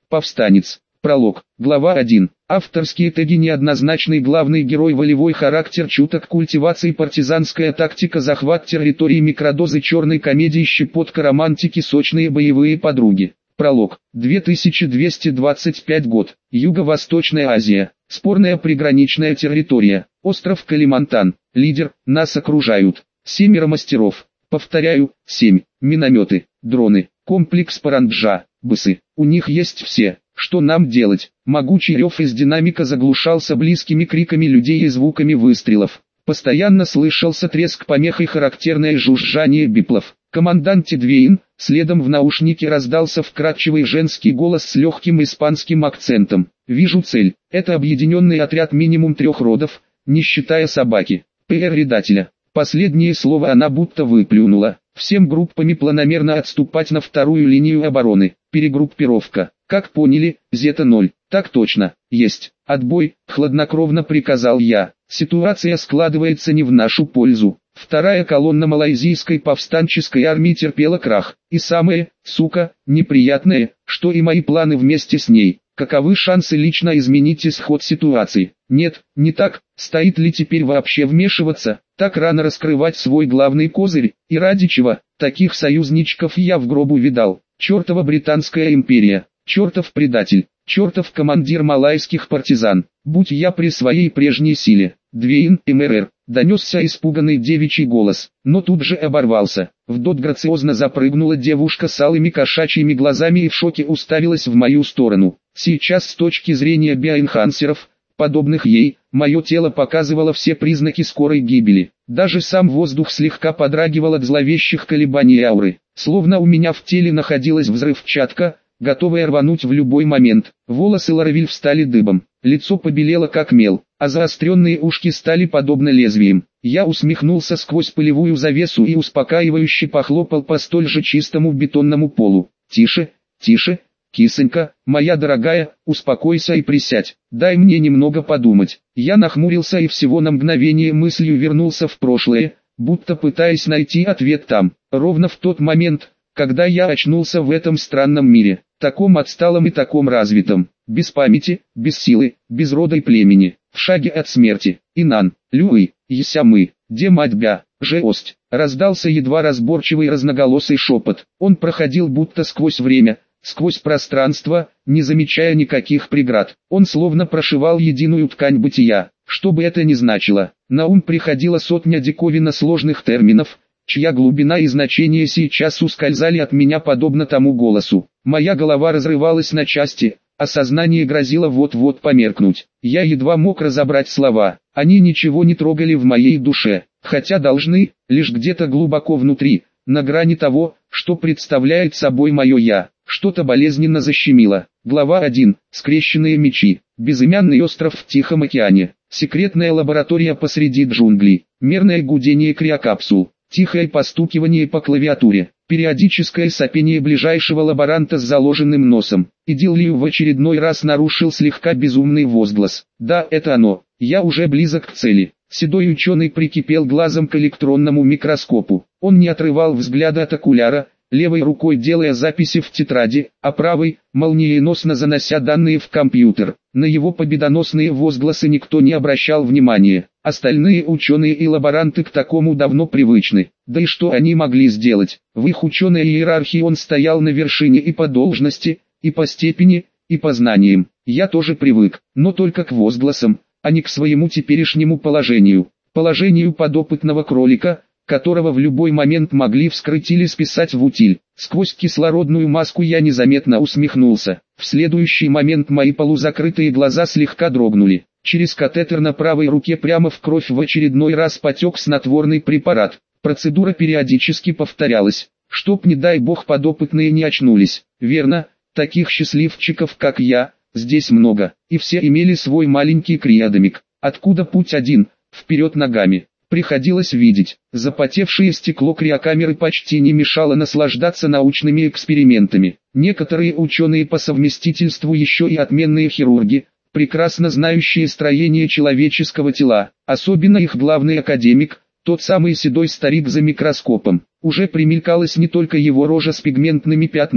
Повстанец. Пролог. Глава 1. Авторские теги: неоднозначный главный герой, волевой характер, чуток, культивации, партизанская тактика, захват территории, микродозы черной комедии, щепотка романтики, сочные боевые подруги. Пролог. 2225 год. Юго-Восточная Азия. Спорная приграничная территория. Остров Калимантан. Лидер. Нас окружают 7 мастеров. Повторяю, 7. Минометы, дроны, комплекс Паранджа, БСы. У них есть все. Что нам делать? Могучий рев из динамика заглушался близкими криками людей и звуками выстрелов. Постоянно слышался треск помех и характерное жужжание биплов. «Командант Тедвейн», следом в наушнике раздался вкрадчивый женский голос с легким испанским акцентом. «Вижу цель. Это объединенный отряд минимум 3 родов, не считая собаки. ПР-редателя». Последнее слово она будто выплюнула. «Всем группами планомерно отступать на вторую линию обороны. Перегруппировка. Как поняли, Зета-0. Так точно. Есть. Отбой», — хладнокровно приказал я. Ситуация складывается не в нашу пользу. Вторая колонна малайзийской повстанческой армии терпела крах. И самое, сука, неприятное, что и мои планы вместе с ней. Каковы шансы лично изменить исход ситуации? Нет, не так. Стоит ли теперь вообще вмешиваться? Так рано раскрывать свой главный козырь? И ради чего? Таких союзничков я в гробу видал. Чертова Британская империя. Чертов предатель. Чертов командир малайских партизан. Будь я при своей прежней силе. Двейн, МРР. Донесся испуганный девичий голос, но тут же оборвался. Вдот грациозно запрыгнула девушка с алыми кошачьими глазами и в шоке уставилась в мою сторону. Сейчас с точки зрения биоэнхансеров, подобных ей, мое тело показывало все признаки скорой гибели. Даже сам воздух слегка подрагивал от зловещих колебаний ауры. Словно у меня в теле находилась взрывчатка, готовая рвануть в любой момент. Волосы Ларавиль встали дыбом, лицо побелело как мел, а заостренные ушки стали подобно лезвиям. Я усмехнулся сквозь пылевую завесу и успокаивающе похлопал по столь же чистому бетонному полу. «Тише, тише, кисонька, моя дорогая, успокойся и присядь, дай мне немного подумать». Я нахмурился и всего на мгновение мыслью вернулся в прошлое, будто пытаясь найти ответ там, ровно в тот момент, когда я очнулся в этом странном мире, таком отсталом и таком развитом, без памяти, без силы, без рода и племени, в шаге от смерти. «Инан, Люй, Есямы, де мать бя, жеость», раздался едва разборчивый разноголосый шепот. Он проходил будто сквозь время, сквозь пространство, не замечая никаких преград. Он словно прошивал единую ткань бытия. Что бы это ни значило, на ум приходила сотня диковинно сложных терминов, чья глубина и значение сейчас ускользали от меня подобно тому голосу. Моя голова разрывалась на части, а сознание грозило вот-вот померкнуть. Я едва мог разобрать слова, они ничего не трогали в моей душе, хотя должны, лишь где-то глубоко внутри, на грани того, что представляет собой мое «я». Что-то болезненно защемило. Глава 1. Скрещенные мечи. Безымянный остров в Тихом океане. Секретная лаборатория посреди джунглей. Мерное гудение криокапсул. Тихое постукивание по клавиатуре. Периодическое сопение ближайшего лаборанта с заложенным носом. Идиллию в очередной раз нарушил слегка безумный возглас. Да, это оно. Я уже близок к цели. Седой ученый прикипел глазом к электронному микроскопу. Он не отрывал взгляда от окуляра, левой рукой делая записи в тетради, а правой, молниеносно занося данные в компьютер. На его победоносные возгласы никто не обращал внимания. Остальные ученые и лаборанты к такому давно привычны. Да и что они могли сделать? В их ученой иерархии он стоял на вершине и по должности, и по степени, и по знаниям. Я тоже привык, но только к возгласам, а не к своему теперешнему положению. Положению подопытного кролика, которого в любой момент могли вскрыть или списать в утиль. Сквозь кислородную маску я незаметно усмехнулся. В следующий момент мои полузакрытые глаза слегка дрогнули. Через катетер на правой руке прямо в кровь в очередной раз потек снотворный препарат. Процедура периодически повторялась, чтоб не дай бог подопытные не очнулись. Верно, таких счастливчиков как я, здесь много, и все имели свой маленький криодомик. Откуда путь один, вперед ногами. Приходилось видеть, запотевшее стекло криокамеры почти не мешало наслаждаться научными экспериментами. Некоторые ученые по совместительству еще и отменные хирурги, прекрасно знающие строение человеческого тела, особенно их главный академик, тот самый седой старик за микроскопом. Уже примелькалась не только его рожа с пигментными пятнами,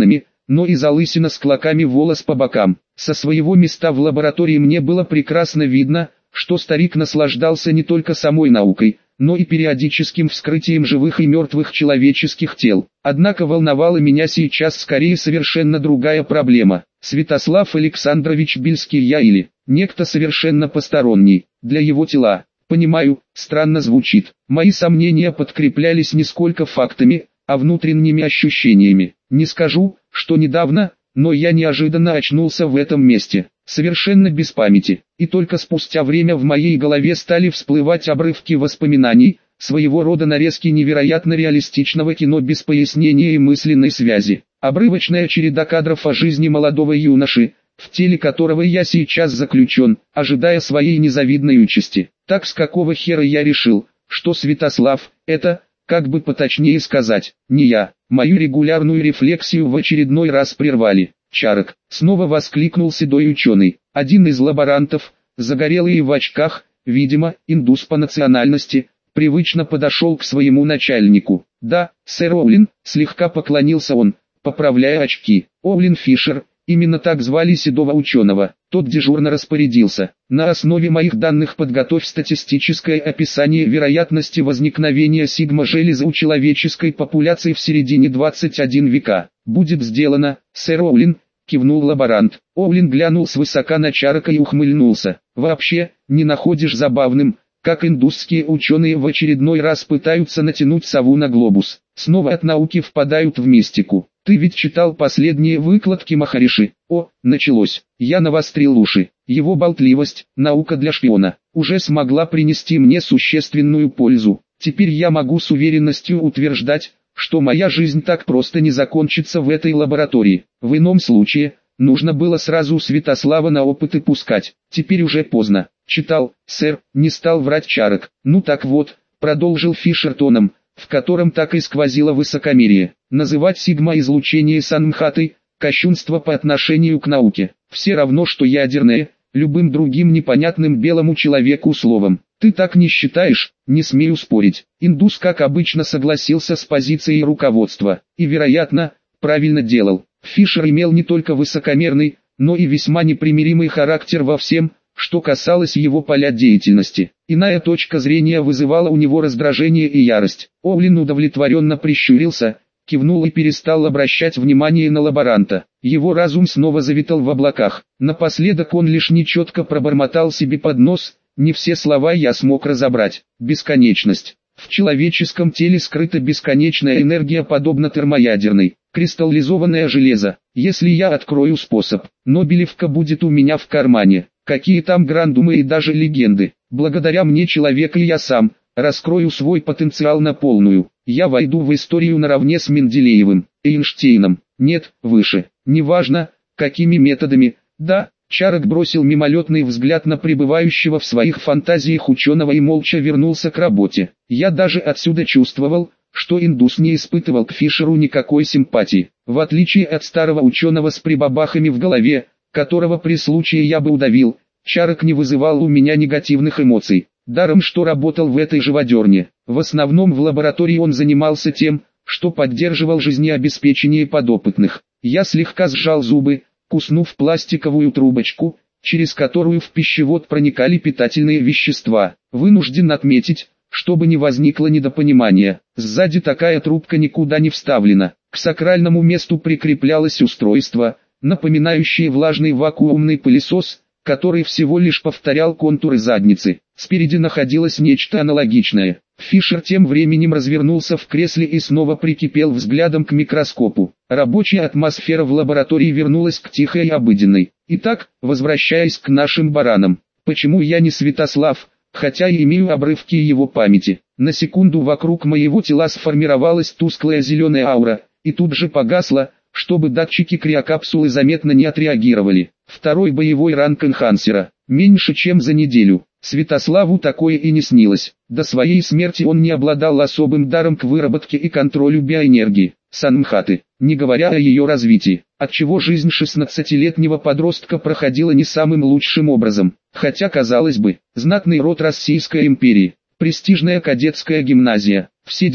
но и залысина с клоками волос по бокам. Со своего места в лаборатории мне было прекрасно видно, что старик наслаждался не только самой наукой, но и периодическим вскрытием живых и мертвых человеческих тел. Однако волновала меня сейчас скорее совершенно другая проблема. Святослав Александрович Бельский я или некто совершенно посторонний для его тела? Понимаю, странно звучит. Мои сомнения подкреплялись не сколько фактами, а внутренними ощущениями. Не скажу, что недавно, но я неожиданно очнулся в этом месте, совершенно без памяти, и только спустя время в моей голове стали всплывать обрывки воспоминаний, своего рода нарезки невероятно реалистичного кино без пояснения и мысленной связи. Обрывочная череда кадров о жизни молодого юноши, в теле которого я сейчас заключен, ожидая своей незавидной участи. Так с какого хера я решил, что Святослав – это, как бы поточнее сказать, не я. Мою регулярную рефлексию в очередной раз прервали. «Чарок!» — снова воскликнул седой ученый. Один из лаборантов, загорелый и в очках, видимо, индус по национальности, привычно подошел к своему начальнику. «Да, сэр Оуэн», — слегка поклонился он, поправляя очки. Оуэн Фишер, именно так звали седого ученого. Тот дежурно распорядился: на основе моих данных подготовь статистическое описание вероятности возникновения сигма-железы у человеческой популяции в середине 21 века. «Будет сделано, сэр Оуэн», — кивнул лаборант. Оуэн глянул свысока на Чарока и ухмыльнулся. «Вообще, не находишь забавным, как индусские ученые в очередной раз пытаются натянуть сову на глобус, снова от науки впадают в мистику? Ты ведь читал последние выкладки Махариши?» О, началось. Я навострил уши. Его болтливость, наука для шпиона, уже смогла принести мне существенную пользу. Теперь я могу с уверенностью утверждать, что моя жизнь так просто не закончится в этой лаборатории. В ином случае, нужно было сразу Святослава на опыты пускать. Теперь уже поздно. «Читал, сэр», — не стал врать Чарок. «Ну так вот», — продолжил Фишер тоном, в котором так и сквозило высокомерие. «Называть сигма-излучение Санмхатой — кощунство по отношению к науке. Все равно, что ядерное, любым другим непонятным белому человеку словом. Ты так не считаешь?» «Не смею спорить». Индус, как обычно, согласился с позицией руководства. И, вероятно, правильно делал. Фишер имел не только высокомерный, но и весьма непримиримый характер во всем, что касалось его поля деятельности. Иная точка зрения вызывала у него раздражение и ярость. Оуэн удовлетворенно прищурился, кивнул и перестал обращать внимание на лаборанта. Его разум снова завитал в облаках. Напоследок он лишь нечетко пробормотал себе под нос: «Не все слова я смог разобрать». Бесконечность. В человеческом теле скрыта бесконечная энергия, подобно термоядерной. Кристаллизованное железо. Если я открою способ, Нобелевка будет у меня в кармане. Какие там грандумы и даже легенды. Благодаря мне человек и я сам раскрою свой потенциал на полную. Я войду в историю наравне с Менделеевым, Эйнштейном. Нет, выше. Неважно, какими методами. Да. Чарок бросил мимолетный взгляд на пребывающего в своих фантазиях ученого и молча вернулся к работе. Я даже отсюда чувствовал, что индус не испытывал к Фишеру никакой симпатии. В отличие от старого ученого с прибабахами в голове, которого при случае я бы удавил, Чарок не вызывал у меня негативных эмоций. Даром что работал в этой живодерне. В основном в лаборатории он занимался тем, что поддерживал жизнеобеспечение подопытных. Я слегка сжал зубы, куснув пластиковую трубочку, через которую в пищевод проникали питательные вещества. Вынужден отметить, чтобы не возникло недопонимания, сзади такая трубка никуда не вставлена. К сакральному месту прикреплялось устройство, напоминающее влажный вакуумный пылесос, который всего лишь повторял контуры задницы. Спереди находилось нечто аналогичное. Фишер тем временем развернулся в кресле и снова прикипел взглядом к микроскопу. Рабочая атмосфера в лаборатории вернулась к тихой и обыденной. Итак, возвращаясь к нашим баранам, почему я не Святослав, хотя и имею обрывки его памяти? На секунду вокруг моего тела сформировалась тусклая зеленая аура, и тут же погасла, чтобы датчики криокапсулы заметно не отреагировали. Второй боевой ранг энхансера, меньше чем за неделю. Святославу такое и не снилось. До своей смерти он не обладал особым даром к выработке и контролю биоэнергии, Санмхаты, не говоря о ее развитии, отчего жизнь 16-летнего подростка проходила не самым лучшим образом. Хотя, казалось бы, знатный род Российской империи, престижная кадетская гимназия, все дела.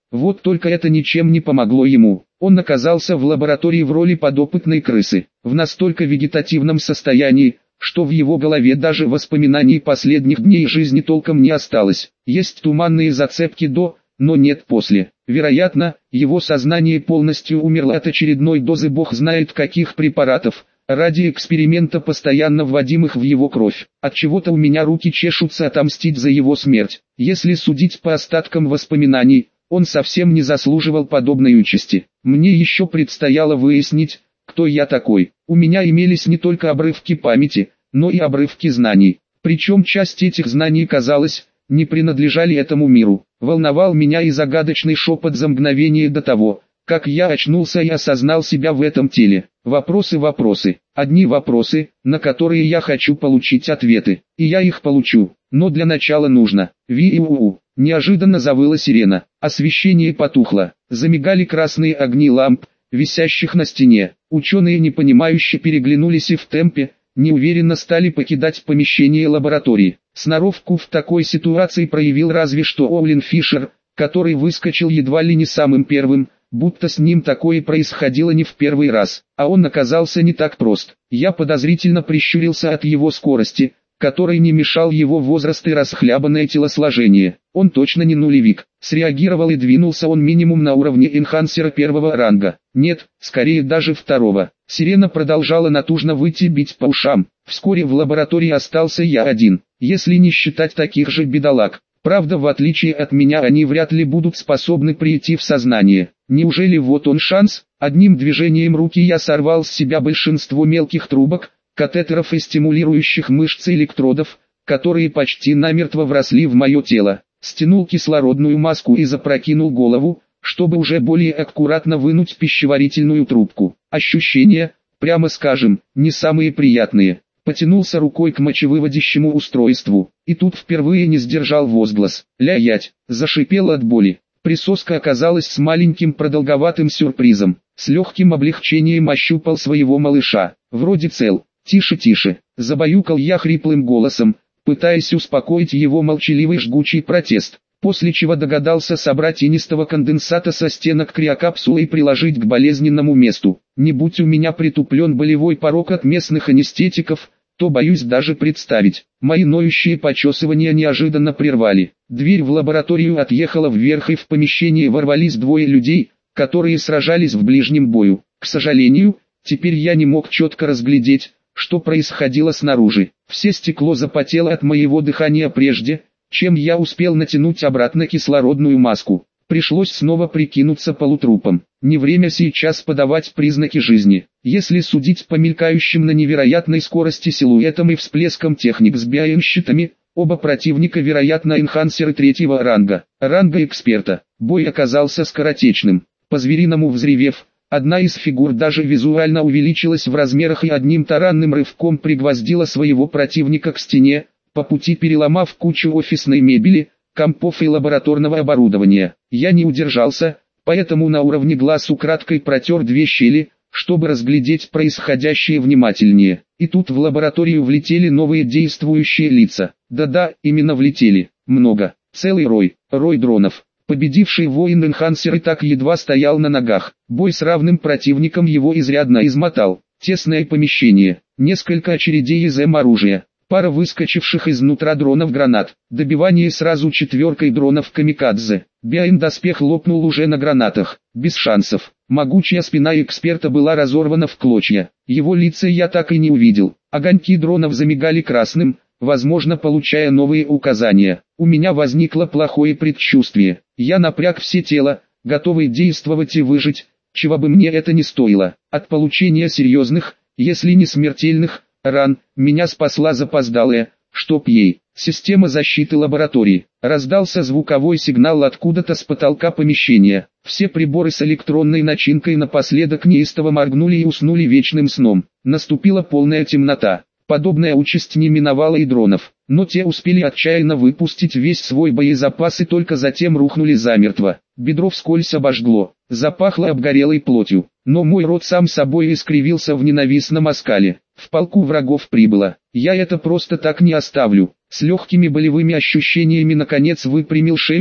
Вот только это ничем не помогло ему. Он оказался в лаборатории в роли подопытной крысы, в настолько вегетативном состоянии, что в его голове даже воспоминаний последних дней жизни толком не осталось. Есть туманные зацепки до, но нет после. Вероятно, его сознание полностью умерло от очередной дозы бог знает каких препаратов, ради эксперимента, постоянно вводимых в его кровь. Отчего-то у меня руки чешутся отомстить за его смерть. Если судить по остаткам воспоминаний, он совсем не заслуживал подобной участи. Мне еще предстояло выяснить, кто я такой. У меня имелись не только обрывки памяти, но и обрывки знаний. Причем часть этих знаний, казалось, не принадлежали этому миру. Волновал меня и загадочный шепот за мгновение до того, как я очнулся и осознал себя в этом теле. Вопросы. Одни вопросы, на которые я хочу получить ответы. И я их получу. Но для начала нужно. Ви-у-у. Неожиданно завыла сирена. Освещение потухло. Замигали красные огни ламп, висящих на стене. Ученые непонимающе переглянулись и в темпе, неуверенно стали покидать помещение лаборатории. Сноровку в такой ситуации проявил разве что Оуэн Фишер, который выскочил едва ли не самым первым, будто с ним такое происходило не в первый раз, а он оказался не так прост. Я подозрительно прищурился от его скорости, которой не мешал его возраст и расхлябанное телосложение. Он точно не нулевик. Среагировал и двинулся он минимум на уровне энхансера первого ранга. Нет, скорее даже второго. Сирена продолжала натужно выйти бить по ушам. Вскоре в лаборатории остался я один, если не считать таких же бедолаг. Правда, в отличие от меня, они вряд ли будут способны прийти в сознание. Неужели вот он шанс? Одним движением руки я сорвал с себя большинство мелких трубок, катетеров и стимулирующих мышц электродов, которые почти намертво вросли в мое тело. Стянул кислородную маску и запрокинул голову, чтобы уже более аккуратно вынуть пищеварительную трубку. Ощущения, прямо скажем, не самые приятные. Потянулся рукой к мочевыводящему устройству, и тут впервые не сдержал возглас. «Ля-ять!» Зашипел от боли. Присоска оказалась с маленьким продолговатым сюрпризом. С легким облегчением ощупал своего малыша. Вроде цел. «Тише!» Забаюкал я хриплым голосом, пытаясь успокоить его молчаливый жгучий протест. После чего догадался собрать инистого конденсата со стенок криокапсулы и приложить к болезненному месту. Не будь у меня притуплен болевой порог от местных анестетиков, то боюсь даже представить. Мои ноющие почесывания неожиданно прервали. Дверь в лабораторию отъехала вверх, и в помещение ворвались двое людей, которые сражались в ближнем бою. К сожалению, теперь я не мог четко разглядеть, что происходило снаружи. Все стекло запотело от моего дыхания прежде, чем я успел натянуть обратно кислородную маску. Пришлось снова прикинуться полутрупом. Не время сейчас подавать признаки жизни. Если судить по мелькающим на невероятной скорости силуэтам и всплескам техник с биощитами, оба противника, вероятно, энхансеры третьего ранга эксперта. Бой оказался скоротечным. По-звериному взревев, одна из фигур даже визуально увеличилась в размерах и одним таранным рывком пригвоздила своего противника к стене, по пути переломав кучу офисной мебели, компов и лабораторного оборудования. Я не удержался, поэтому на уровне глаз украдкой протер две щели, чтобы разглядеть происходящее внимательнее. И тут в лабораторию влетели новые действующие лица. Да-да, именно влетели. Много. Целый рой дронов. Победивший воин-энхансер и так едва стоял на ногах. Бой с равным противником его изрядно измотал. Тесное помещение. Несколько очередей из М-оружия. Пара выскочивших изнутра дронов гранат. Добивание сразу четверкой дронов камикадзе. Биоин-доспех лопнул уже на гранатах. Без шансов. Могучая спина эксперта была разорвана в клочья. Его лица я так и не увидел. Огоньки дронов замигали красным, возможно, получая новые указания. У меня возникло плохое предчувствие. Я напряг все тело, готовый действовать и выжить, чего бы мне это ни стоило. От получения серьезных, если не смертельных, ран, меня спасла запоздалая, чтоб ей, система защиты лаборатории. Раздался звуковой сигнал откуда-то с потолка помещения. Все приборы с электронной начинкой напоследок неистово моргнули и уснули вечным сном. Наступила полная темнота. Подобная участь не миновала и дронов, но те успели отчаянно выпустить весь свой боезапас и только затем рухнули замертво. Бедро вскользь обожгло, запахло обгорелой плотью, но мой рот сам собой искривился в ненавистном оскале. В полку врагов прибыло, я это просто так не оставлю. С легкими болевыми ощущениями наконец выпрямил шею,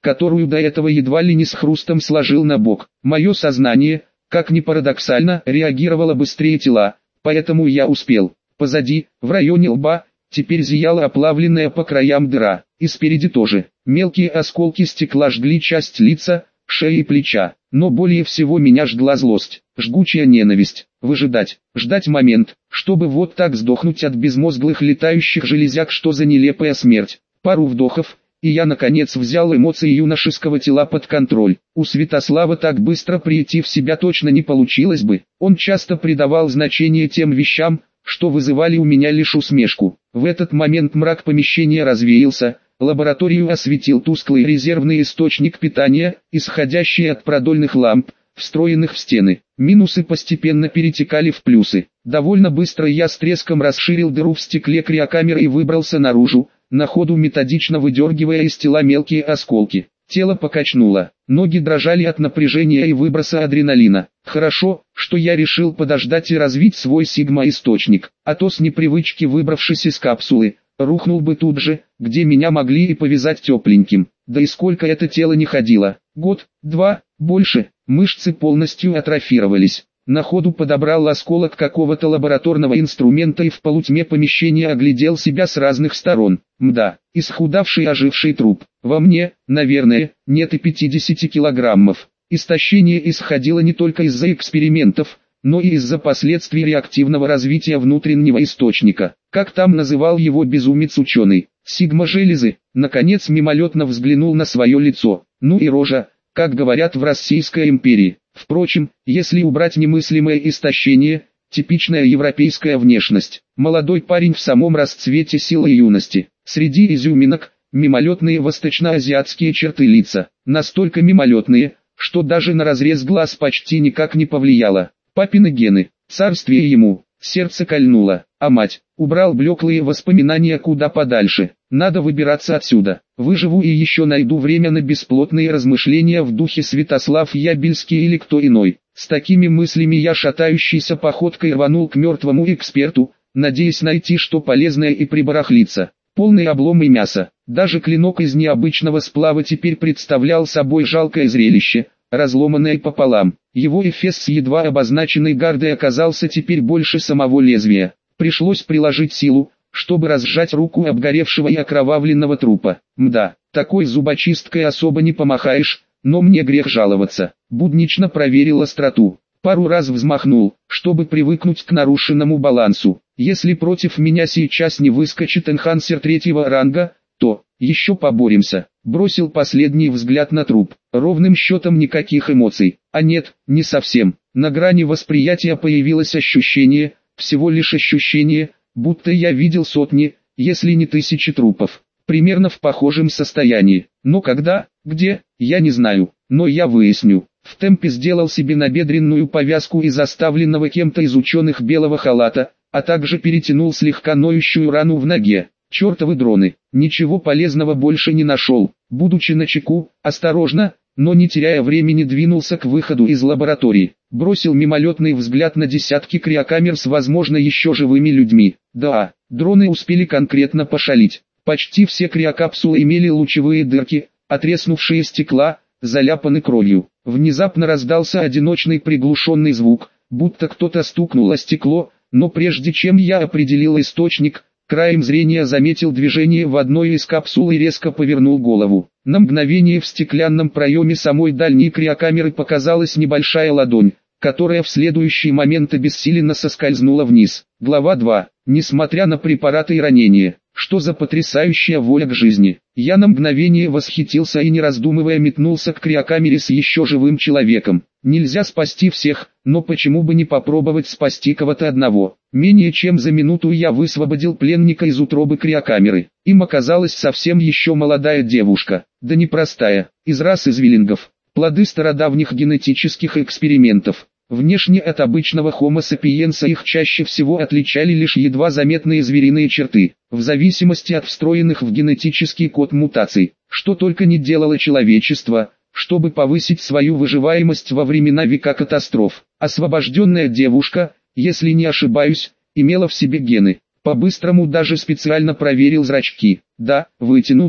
которую до этого едва ли не с хрустом сложил на бок. Мое сознание, как ни парадоксально, реагировало быстрее тела, поэтому я успел. Позади, в районе лба, теперь зияла оплавленная по краям дыра, и спереди тоже. Мелкие осколки стекла жгли часть лица, шеи и плеча, но более всего меня жгла злость, жгучая ненависть. Выжидать, ждать момент, чтобы вот так сдохнуть от безмозглых летающих железяк. Что за нелепая смерть. Пару вдохов, и я наконец взял эмоции юношеского тела под контроль. У Святослава так быстро прийти в себя точно не получилось бы. Он часто придавал значение тем вещам, что вызывали у меня лишь усмешку. В этот момент мрак помещения развеялся, лабораторию осветил тусклый резервный источник питания, исходящий от продольных ламп, встроенных в стены. Минусы постепенно перетекали в плюсы. Довольно быстро я с треском расширил дыру в стекле криокамеры и выбрался наружу, на ходу методично выдергивая из тела мелкие осколки. Тело покачнуло, ноги дрожали от напряжения и выброса адреналина. Хорошо, что я решил подождать и развить свой сигма-источник, а то с непривычки, выбравшись из капсулы, рухнул бы тут же, где меня могли и повязать тепленьким. Да и сколько это тело не ходило, год, два, больше, мышцы полностью атрофировались. На ходу подобрал осколок какого-то лабораторного инструмента и в полутьме помещения оглядел себя с разных сторон. Мда, исхудавший оживший труп. Во мне, наверное, нет и 50 килограммов. Истощение исходило не только из-за экспериментов, но и из-за последствий реактивного развития внутреннего источника. Как там называл его безумец-ученый? Сигма-железы. Наконец мимолетно взглянул на свое лицо. Ну и рожа, как говорят в Российской империи. Впрочем, если убрать немыслимое истощение, типичная европейская внешность. Молодой парень в самом расцвете силы и юности. Среди изюминок, мимолетные восточноазиатские черты лица. Настолько мимолетные, что даже на разрез глаз почти никак не повлияло. Папины гены, царствие ему, сердце кольнуло. А мать, убрал блеклые воспоминания куда подальше. Надо выбираться отсюда. Выживу и еще найду время на бесплотные размышления в духе Святослав Ябельский или кто иной. С такими мыслями я шатающейся походкой рванул к мертвому эксперту, надеясь найти что полезное и прибарахлиться. Полный обломы мяса. Даже клинок из необычного сплава теперь представлял собой жалкое зрелище, разломанное пополам. Его эфес с едва обозначенной гардой оказался теперь больше самого лезвия. Пришлось приложить силу, чтобы разжать руку обгоревшего и окровавленного трупа. Мда, такой зубочисткой особо не помахаешь, но мне грех жаловаться. Буднично проверил остроту. Пару раз взмахнул, чтобы привыкнуть к нарушенному балансу. Если против меня сейчас не выскочит энхансер третьего ранга, то еще поборемся. Бросил последний взгляд на труп. Ровным счетом никаких эмоций. А нет, не совсем. На грани восприятия появилось ощущение, всего лишь ощущение, будто я видел сотни, если не тысячи трупов. Примерно в похожем состоянии. Но когда, где, я не знаю, но я выясню. В темпе сделал себе набедренную повязку из оставленного кем-то из ученых белого халата, а также перетянул слегка ноющую рану в ноге. Чертовы дроны, ничего полезного больше не нашел. Будучи начеку, осторожно, но не теряя времени двинулся к выходу из лаборатории. Бросил мимолетный взгляд на десятки криокамер с возможно еще живыми людьми. Да, дроны успели конкретно пошалить. Почти все криокапсулы имели лучевые дырки, отреснувшие стекла, заляпаны кровью. Внезапно раздался одиночный приглушенный звук, будто кто-то стукнул о стекло, но прежде чем я определил источник, краем зрения заметил движение в одной из капсул и резко повернул голову. На мгновение в стеклянном проеме самой дальней криокамеры показалась небольшая ладонь, которая в следующий момент обессиленно соскользнула вниз. Глава 2. Несмотря на препараты и ранения, что за потрясающая воля к жизни. Я на мгновение восхитился и не раздумывая метнулся к криокамере с еще живым человеком. Нельзя спасти всех, но почему бы не попробовать спасти кого-то одного. Менее чем за минуту я высвободил пленника из утробы криокамеры. Им оказалась совсем еще молодая девушка, да непростая, из расы звиллингов, плоды стародавних генетических экспериментов. Внешне от обычного Homo sapiens их чаще всего отличали лишь едва заметные звериные черты, в зависимости от встроенных в генетический код мутаций, что только не делало человечество, чтобы повысить свою выживаемость во времена века катастроф. Освобожденная девушка, если не ошибаюсь, имела в себе гены. По-быстрому даже специально проверил зрачки. Да, вытянуты,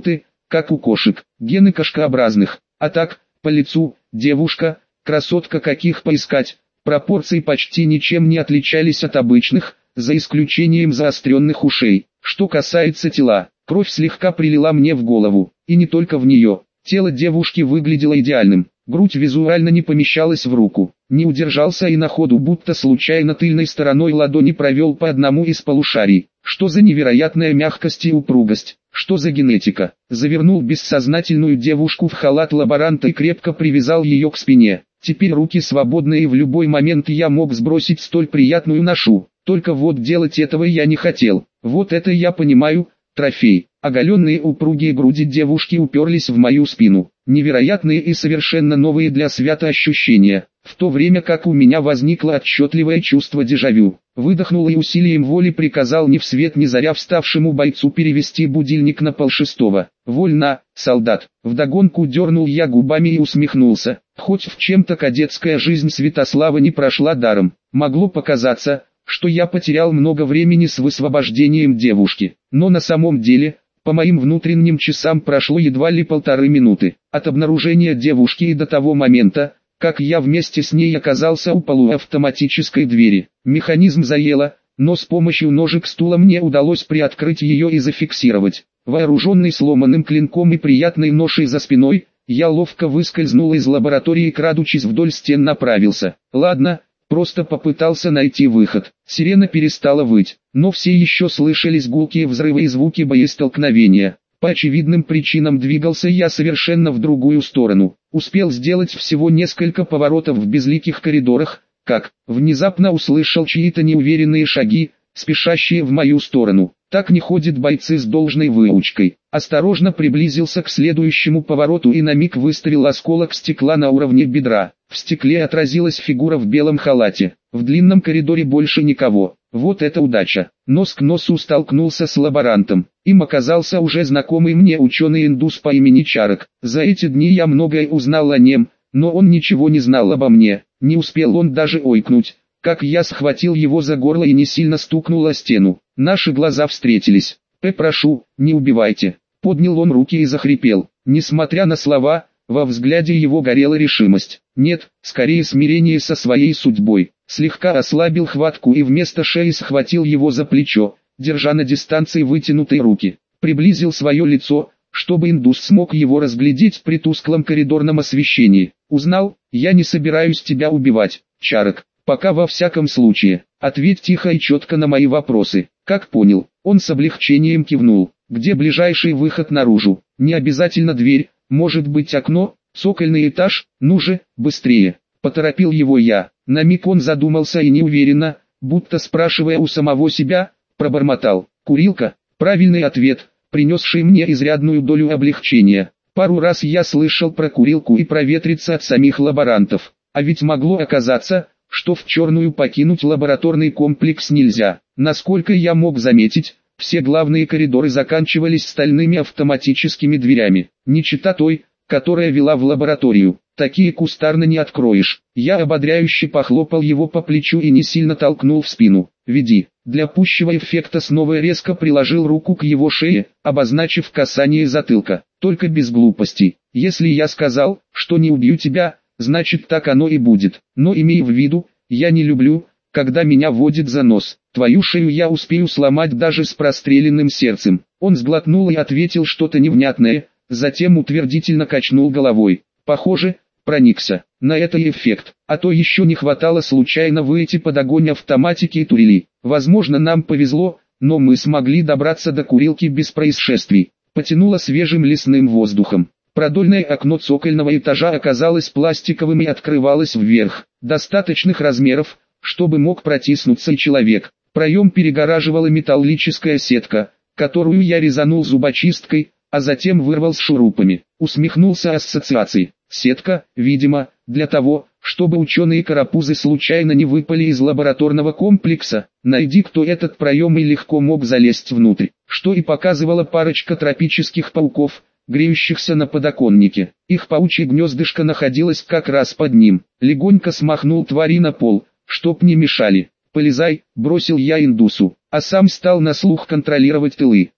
как у кошек, гены кошкообразных, а так, по лицу, девушка, красотка каких поискать, пропорции почти ничем не отличались от обычных, за исключением заостренных ушей. Что касается тела, кровь слегка прилила мне в голову, и не только в нее. Тело девушки выглядело идеальным, грудь визуально не помещалась в руку. Не удержался и на ходу будто случайно тыльной стороной ладони провел по одному из полушарий. Что за невероятная мягкость и упругость, что за генетика. Завернул бессознательную девушку в халат лаборанта и крепко привязал ее к спине. Теперь руки свободны и в любой момент я мог сбросить столь приятную ношу. Только вот делать этого я не хотел. Вот это я понимаю, трофей. Оголенные упругие груди девушки уперлись в мою спину. Невероятные и совершенно новые для Свята ощущения. В то время как у меня возникло отчетливое чувство дежавю. Выдохнул и усилием воли приказал ни в свет ни заря вставшему бойцу перевести будильник на 5:30. «Вольно, солдат!» Вдогонку дернул я губами и усмехнулся. Хоть в чем-то кадетская жизнь Святослава не прошла даром. Могло показаться, что я потерял много времени с высвобождением девушки. Но на самом деле, по моим внутренним часам прошло едва ли 1,5 минуты. От обнаружения девушки и до того момента, как я вместе с ней оказался у полуавтоматической двери. Механизм заело, но с помощью ножек стула мне удалось приоткрыть ее и зафиксировать. Вооруженный сломанным клинком и приятной ношей за спиной, я ловко выскользнул из лаборатории и, крадучись вдоль стен, направился. Ладно, просто попытался найти выход. Сирена перестала выть, но все еще слышались гулкие взрывы и звуки боестолкновения. По очевидным причинам двигался я совершенно в другую сторону. Успел сделать всего несколько поворотов в безликих коридорах, как внезапно услышал чьи-то неуверенные шаги, спешащие в мою сторону. Так не ходят бойцы с должной выучкой. Осторожно приблизился к следующему повороту и на миг выставил осколок стекла на уровне бедра. В стекле отразилась фигура в белом халате. В длинном коридоре больше никого. Вот это удача. Нос к носу столкнулся с лаборантом. Им оказался уже знакомый мне ученый-индус по имени Чарок. За эти дни я многое узнал о нем, но он ничего не знал обо мне. Не успел он даже ойкнуть, как я схватил его за горло и не сильно стукнул о стену. Наши глаза встретились. «Прошу, не убивайте». Поднял он руки и захрипел. Несмотря на слова, во взгляде его горела решимость. Нет, скорее смирение со своей судьбой. Слегка ослабил хватку и вместо шеи схватил его за плечо, держа на дистанции вытянутые руки. Приблизил свое лицо, чтобы индус смог его разглядеть при тусклом коридорном освещении. «Узнал? Я не собираюсь тебя убивать, Чарок. Пока во всяком случае. Ответь тихо и четко на мои вопросы». «Как понял?» Он с облегчением кивнул. «Где ближайший выход наружу? Не обязательно дверь, может быть окно, цокольный этаж, ну же, быстрее». Поторопил его я. На миг он задумался и неуверенно, будто спрашивая у самого себя, пробормотал. «Курилка?» Правильный ответ, принесший мне изрядную долю облегчения. Пару раз я слышал про курилку и проветриться от самих лаборантов. А ведь могло оказаться, что в черную покинуть лабораторный комплекс нельзя. Насколько я мог заметить, все главные коридоры заканчивались стальными автоматическими дверями, не чета той, которая вела в лабораторию. Такие кустарно не откроешь. Я ободряюще похлопал его по плечу и не сильно толкнул в спину. «Веди». Для пущего эффекта снова резко приложил руку к его шее, обозначив касание затылка. «Только без глупостей. Если я сказал, что не убью тебя, значит так оно и будет. Но имей в виду, я не люблю, когда меня водит за нос. Твою шею я успею сломать даже с простреленным сердцем». Он сглотнул и ответил что-то невнятное, затем утвердительно качнул головой. Похоже, проникся. На это и эффект. А то еще не хватало случайно выйти под огонь автоматики и турели. Возможно, нам повезло, но мы смогли добраться до курилки без происшествий. Потянуло свежим лесным воздухом. Продольное окно цокольного этажа оказалось пластиковым и открывалось вверх. Достаточных размеров, чтобы мог протиснуться и человек. Проем перегораживала металлическая сетка, которую я резанул зубочисткой, а затем вырвал с шурупами. Усмехнулся ассоциацией. Сетка, видимо, для того, чтобы ученые-карапузы случайно не выпали из лабораторного комплекса. Найди кто этот проем и легко мог залезть внутрь. Что и показывала парочка тропических пауков, греющихся на подоконнике. Их паучье гнездышко находилось как раз под ним. Легонько смахнул твари на пол, чтоб не мешали. «Полезай», бросил я индусу, а сам стал на слух контролировать тылы.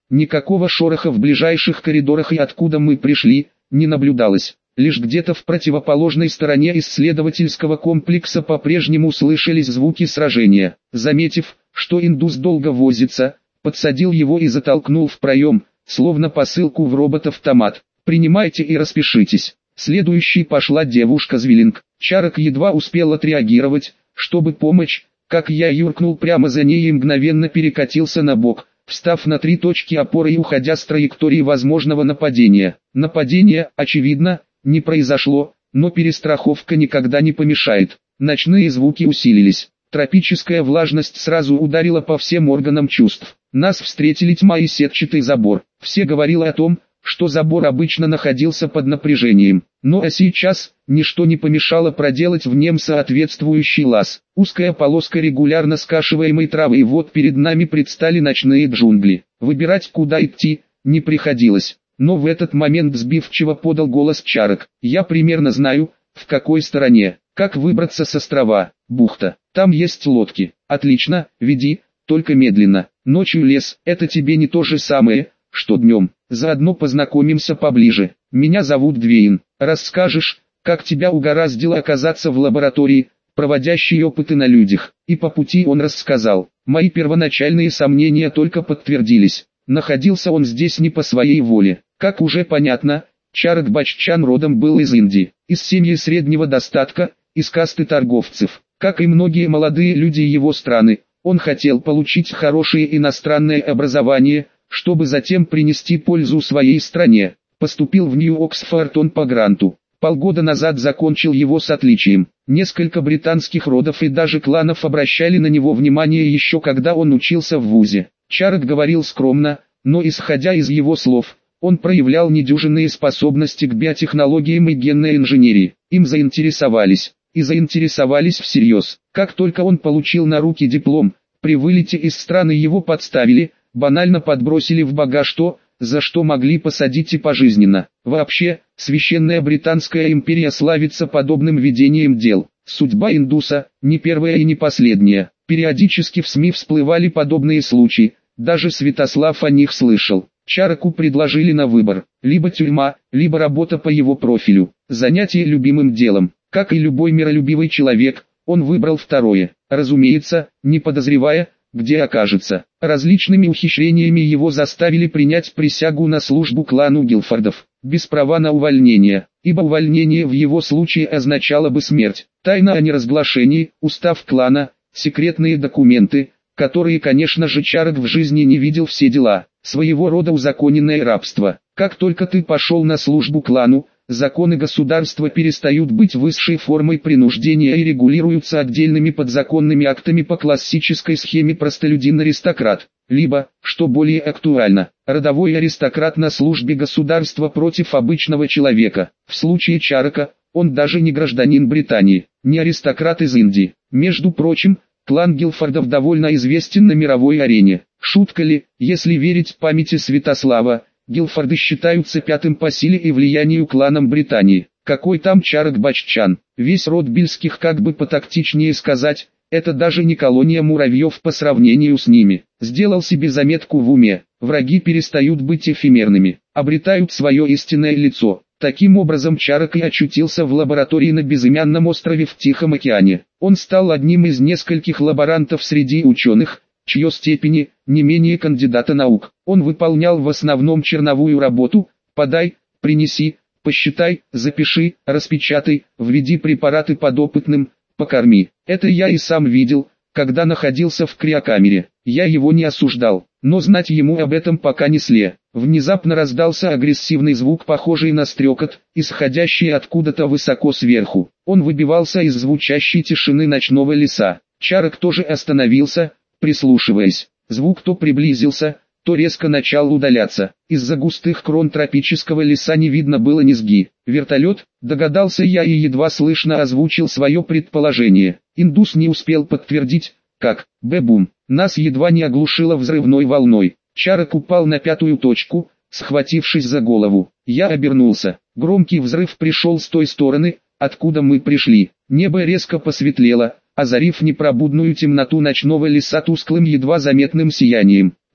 Никакого шороха в ближайших коридорах и откуда мы пришли, не наблюдалось. Лишь где-то в противоположной стороне исследовательского комплекса по-прежнему слышались звуки сражения. Заметив, что индус долго возится, подсадил его и затолкнул в проем, словно посылку в робот-автомат. «Принимайте и распишитесь». Следующей пошла девушка Звиллинг. Чарок едва успел отреагировать, чтобы помочь, как я юркнул прямо за ней и мгновенно перекатился на бок, встав на 3 точки опоры и уходя с траектории возможного нападения. Нападение, очевидно, не произошло, но перестраховка никогда не помешает. Ночные звуки усилились. Тропическая влажность сразу ударила по всем органам чувств. Нас встретили тьма и сетчатый забор. Все говорили о том, что забор обычно находился под напряжением. Но сейчас, ничто не помешало проделать в нем соответствующий лаз. Узкая полоска регулярно скашиваемой травы, и вот перед нами предстали ночные джунгли. Выбирать, куда идти, не приходилось. Но в этот момент сбивчиво подал голос Чарок. «Я примерно знаю, в какой стороне. Как выбраться с острова? Бухта. Там есть лодки. Отлично, веди, только медленно. Ночью лес, это тебе не то же самое, что днем. Заодно познакомимся поближе. Меня зовут Двейн. Расскажешь, как тебя угораздило оказаться в лаборатории, проводящей опыты на людях?» И по пути он рассказал. Мои первоначальные сомнения только подтвердились. Находился он здесь не по своей воле. Как уже понятно, Чарок Баччан родом был из Индии, из семьи среднего достатка, из касты торговцев. Как и многие молодые люди его страны, он хотел получить хорошее иностранное образование, чтобы затем принести пользу своей стране. Поступил в Нью-Оксфорд он по гранту. Полгода назад закончил его с отличием. Несколько британских родов и даже кланов обращали на него внимание еще когда он учился в вузе. Чарок говорил скромно, но исходя из его слов, он проявлял недюжинные способности к биотехнологиям и генной инженерии. Им заинтересовались. И заинтересовались всерьез. Как только он получил на руки диплом, при вылете из страны его подставили, банально подбросили в багаж то, за что могли посадить и пожизненно. Вообще, священная Британская империя славится подобным ведением дел. Судьба индуса, не первая и не последняя. Периодически в СМИ всплывали подобные случаи, даже Святослав о них слышал. Чароку предложили на выбор, либо тюрьма, либо работа по его профилю, занятие любимым делом. Как и любой миролюбивый человек, он выбрал второе, разумеется, не подозревая, где окажется. Различными ухищрениями его заставили принять присягу на службу клану Гилфордов, без права на увольнение, ибо увольнение в его случае означало бы смерть. Тайна о неразглашении, устав клана, секретные документы, которые, конечно же, Чарок в жизни не видел, все дела, своего рода узаконенное рабство. Как только ты пошел на службу клану, законы государства перестают быть высшей формой принуждения и регулируются отдельными подзаконными актами по классической схеме простолюдин-аристократ, либо, что более актуально, родовой аристократ на службе государства против обычного человека. В случае Чарока, он даже не гражданин Британии, не аристократ из Индии. Между прочим, клан Гилфордов довольно известен на мировой арене. Шутка ли, если верить памяти Святослава, Гилфорды считаются пятым по силе и влиянию кланом Британии. Какой там Чарок Баччан? Весь род Бильских, как бы потактичнее сказать, это даже не колония муравьев по сравнению с ними. Сделал себе заметку в уме. Враги перестают быть эфемерными, обретают свое истинное лицо. Таким образом Чарок и очутился в лаборатории на безымянном острове в Тихом океане. Он стал одним из нескольких лаборантов среди ученых, чье степени, не менее кандидата наук. Он выполнял в основном черновую работу: подай, принеси, посчитай, запиши, распечатай, введи препараты подопытным, покорми. Это я и сам видел, когда находился в криокамере. Я его не осуждал, но знать ему об этом пока не след. Внезапно раздался агрессивный звук, похожий на стрекот, исходящий откуда-то высоко сверху. Он выбивался из звучащей тишины ночного леса. Чарок тоже остановился, прислушиваясь. Звук то приблизился, то резко начал удаляться. Из-за густых крон тропического леса не видно было низги. Вертолет, догадался я и едва слышно озвучил свое предположение. Индус не успел подтвердить, как «бэбум». Нас едва не оглушило взрывной волной. Чарок упал на 5-ю точку, схватившись за голову. Я обернулся. Громкий взрыв пришел с той стороны, откуда мы пришли. Небо резко посветлело, озарив непробудную темноту ночного леса тусклым едва заметным сиянием.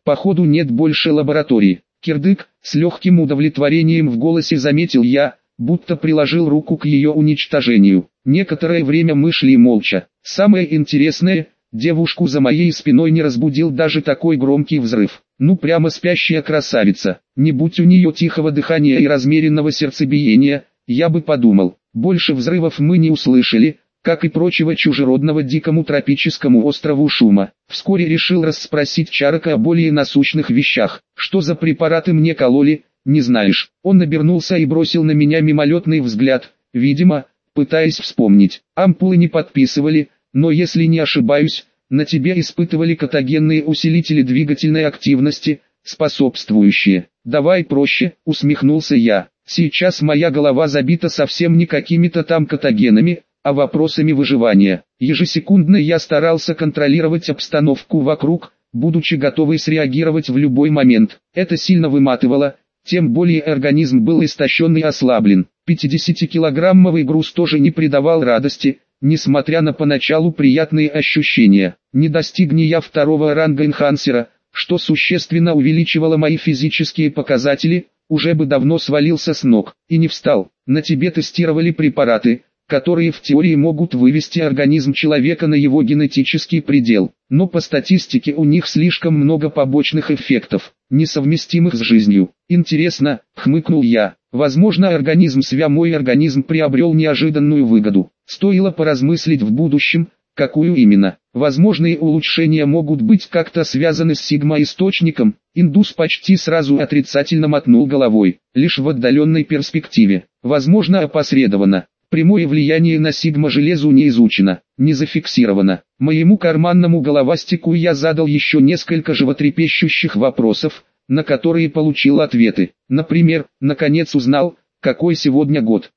Походу нет больше лаборатории. Кирдык, с легким удовлетворением в голосе заметил я, будто приложил руку к ее уничтожению. Некоторое время мы шли молча. Самое интересное, девушку за моей спиной не разбудил даже такой громкий взрыв. Ну прямо спящая красавица. Не будь у нее тихого дыхания и размеренного сердцебиения, я бы подумал. Больше взрывов мы не услышали, как и прочего чужеродного дикому тропическому острову шума. Вскоре решил расспросить Чарака о более насущных вещах. Что за препараты мне кололи, не знаешь? Он обернулся и бросил на меня мимолетный взгляд, видимо, пытаясь вспомнить. Ампулы не подписывали, но если не ошибаюсь, на тебе испытывали катагенные усилители двигательной активности, способствующие. Давай проще, усмехнулся я. Сейчас моя голова забита совсем не какими-то там катагенами, а вопросами выживания. Ежесекундно я старался контролировать обстановку вокруг, будучи готовый среагировать в любой момент. Это сильно выматывало, тем более организм был истощен и ослаблен. 50-килограммовый груз тоже не придавал радости, несмотря на поначалу приятные ощущения. Не достигни я второго ранга энхансера, что существенно увеличивало мои физические показатели, уже бы давно свалился с ног, и не встал. На тебе тестировали препараты, которые в теории могут вывести организм человека на его генетический предел, но по статистике у них слишком много побочных эффектов, несовместимых с жизнью. Интересно, хмыкнул я, возможно мой организм приобрел неожиданную выгоду. Стоило поразмыслить в будущем, какую именно. Возможные улучшения могут быть как-то связаны с сигма-источником. Индус почти сразу отрицательно мотнул головой, лишь в отдаленной перспективе. Возможно опосредованно. Прямое влияние на сигма-железу не изучено, не зафиксировано. Моему карманному головастику я задал еще несколько животрепещущих вопросов, на которые получил ответы. Например, наконец узнал, какой сегодня год.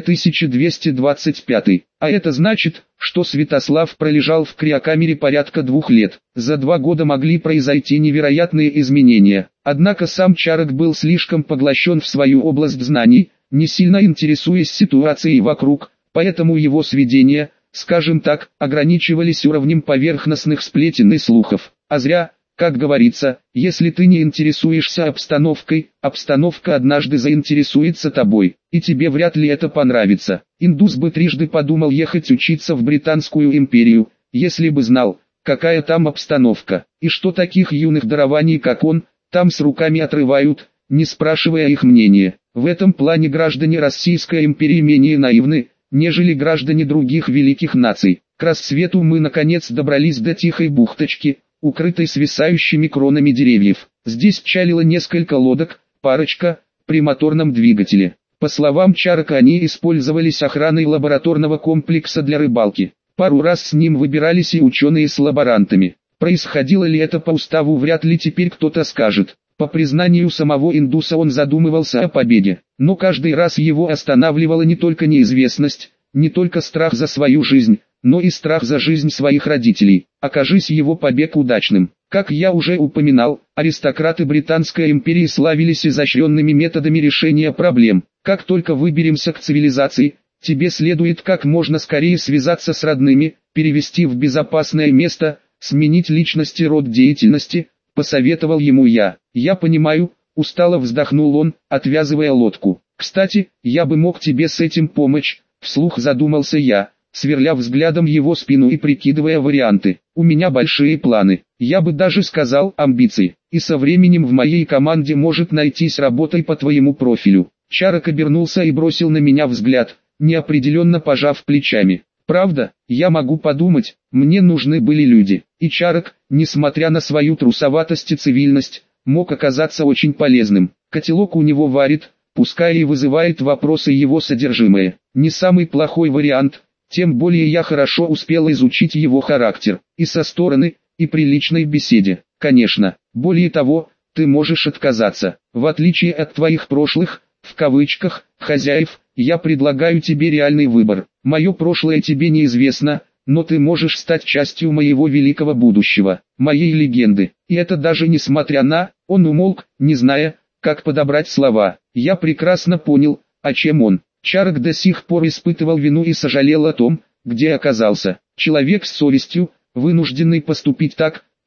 2225. А это значит, что Святослав пролежал в криокамере порядка 2 лет. За 2 года могли произойти невероятные изменения. Однако сам Чарак был слишком поглощен в свою область знаний, не сильно интересуясь ситуацией вокруг, поэтому его сведения, скажем так, ограничивались уровнем поверхностных сплетен и слухов. А зря, как говорится, если ты не интересуешься обстановкой, обстановка однажды заинтересуется тобой, и тебе вряд ли это понравится. Индус бы трижды подумал ехать учиться в Британскую империю, если бы знал, какая там обстановка, и что таких юных дарований как он, там с руками отрывают, не спрашивая их мнения. В этом плане граждане Российской империи менее наивны, нежели граждане других великих наций. К рассвету мы наконец добрались до тихой бухточки, укрытой свисающими кронами деревьев. Здесь чалило несколько лодок, парочка, при моторном двигателе. По словам Чарака, они использовались охраной лабораторного комплекса для рыбалки. Пару раз с ним выбирались и ученые с лаборантами. Происходило ли это по уставу, вряд ли теперь кто-то скажет. По признанию самого индуса, он задумывался о побеге, но каждый раз его останавливала не только неизвестность, не только страх за свою жизнь, но и страх за жизнь своих родителей. Окажись его побег удачным. Как я уже упоминал, аристократы Британской империи славились изощренными методами решения проблем. Как только выберемся к цивилизации, тебе следует как можно скорее связаться с родными, перевести в безопасное место, сменить личность и род деятельности, посоветовал ему я. Я понимаю, устало вздохнул он, отвязывая лодку. Кстати, я бы мог тебе с этим помочь, вслух задумался я, сверля взглядом его спину и прикидывая варианты. У меня большие планы, я бы даже сказал амбиции, и со временем в моей команде может найтись работа и по твоему профилю. Чарак обернулся и бросил на меня взгляд, неопределенно пожав плечами. Правда, я могу подумать, мне нужны были люди, и Чарак, несмотря на свою трусоватость и цивильность, мог оказаться очень полезным. Котелок у него варит, пускай и вызывает вопросы его содержимое. Не самый плохой вариант, тем более я хорошо успел изучить его характер, и со стороны, и при личной беседе. Конечно, более того, ты можешь отказаться. В отличие от твоих прошлых, в кавычках, хозяев, я предлагаю тебе реальный выбор. Мое прошлое тебе неизвестно, но ты можешь стать частью моего великого будущего, моей легенды. И это даже несмотря на... Он умолк, не зная, как подобрать слова. Я прекрасно понял, о чем он. Чарак до сих пор испытывал вину и сожалел о том, где оказался. Человек с совестью, вынужденный поступить так,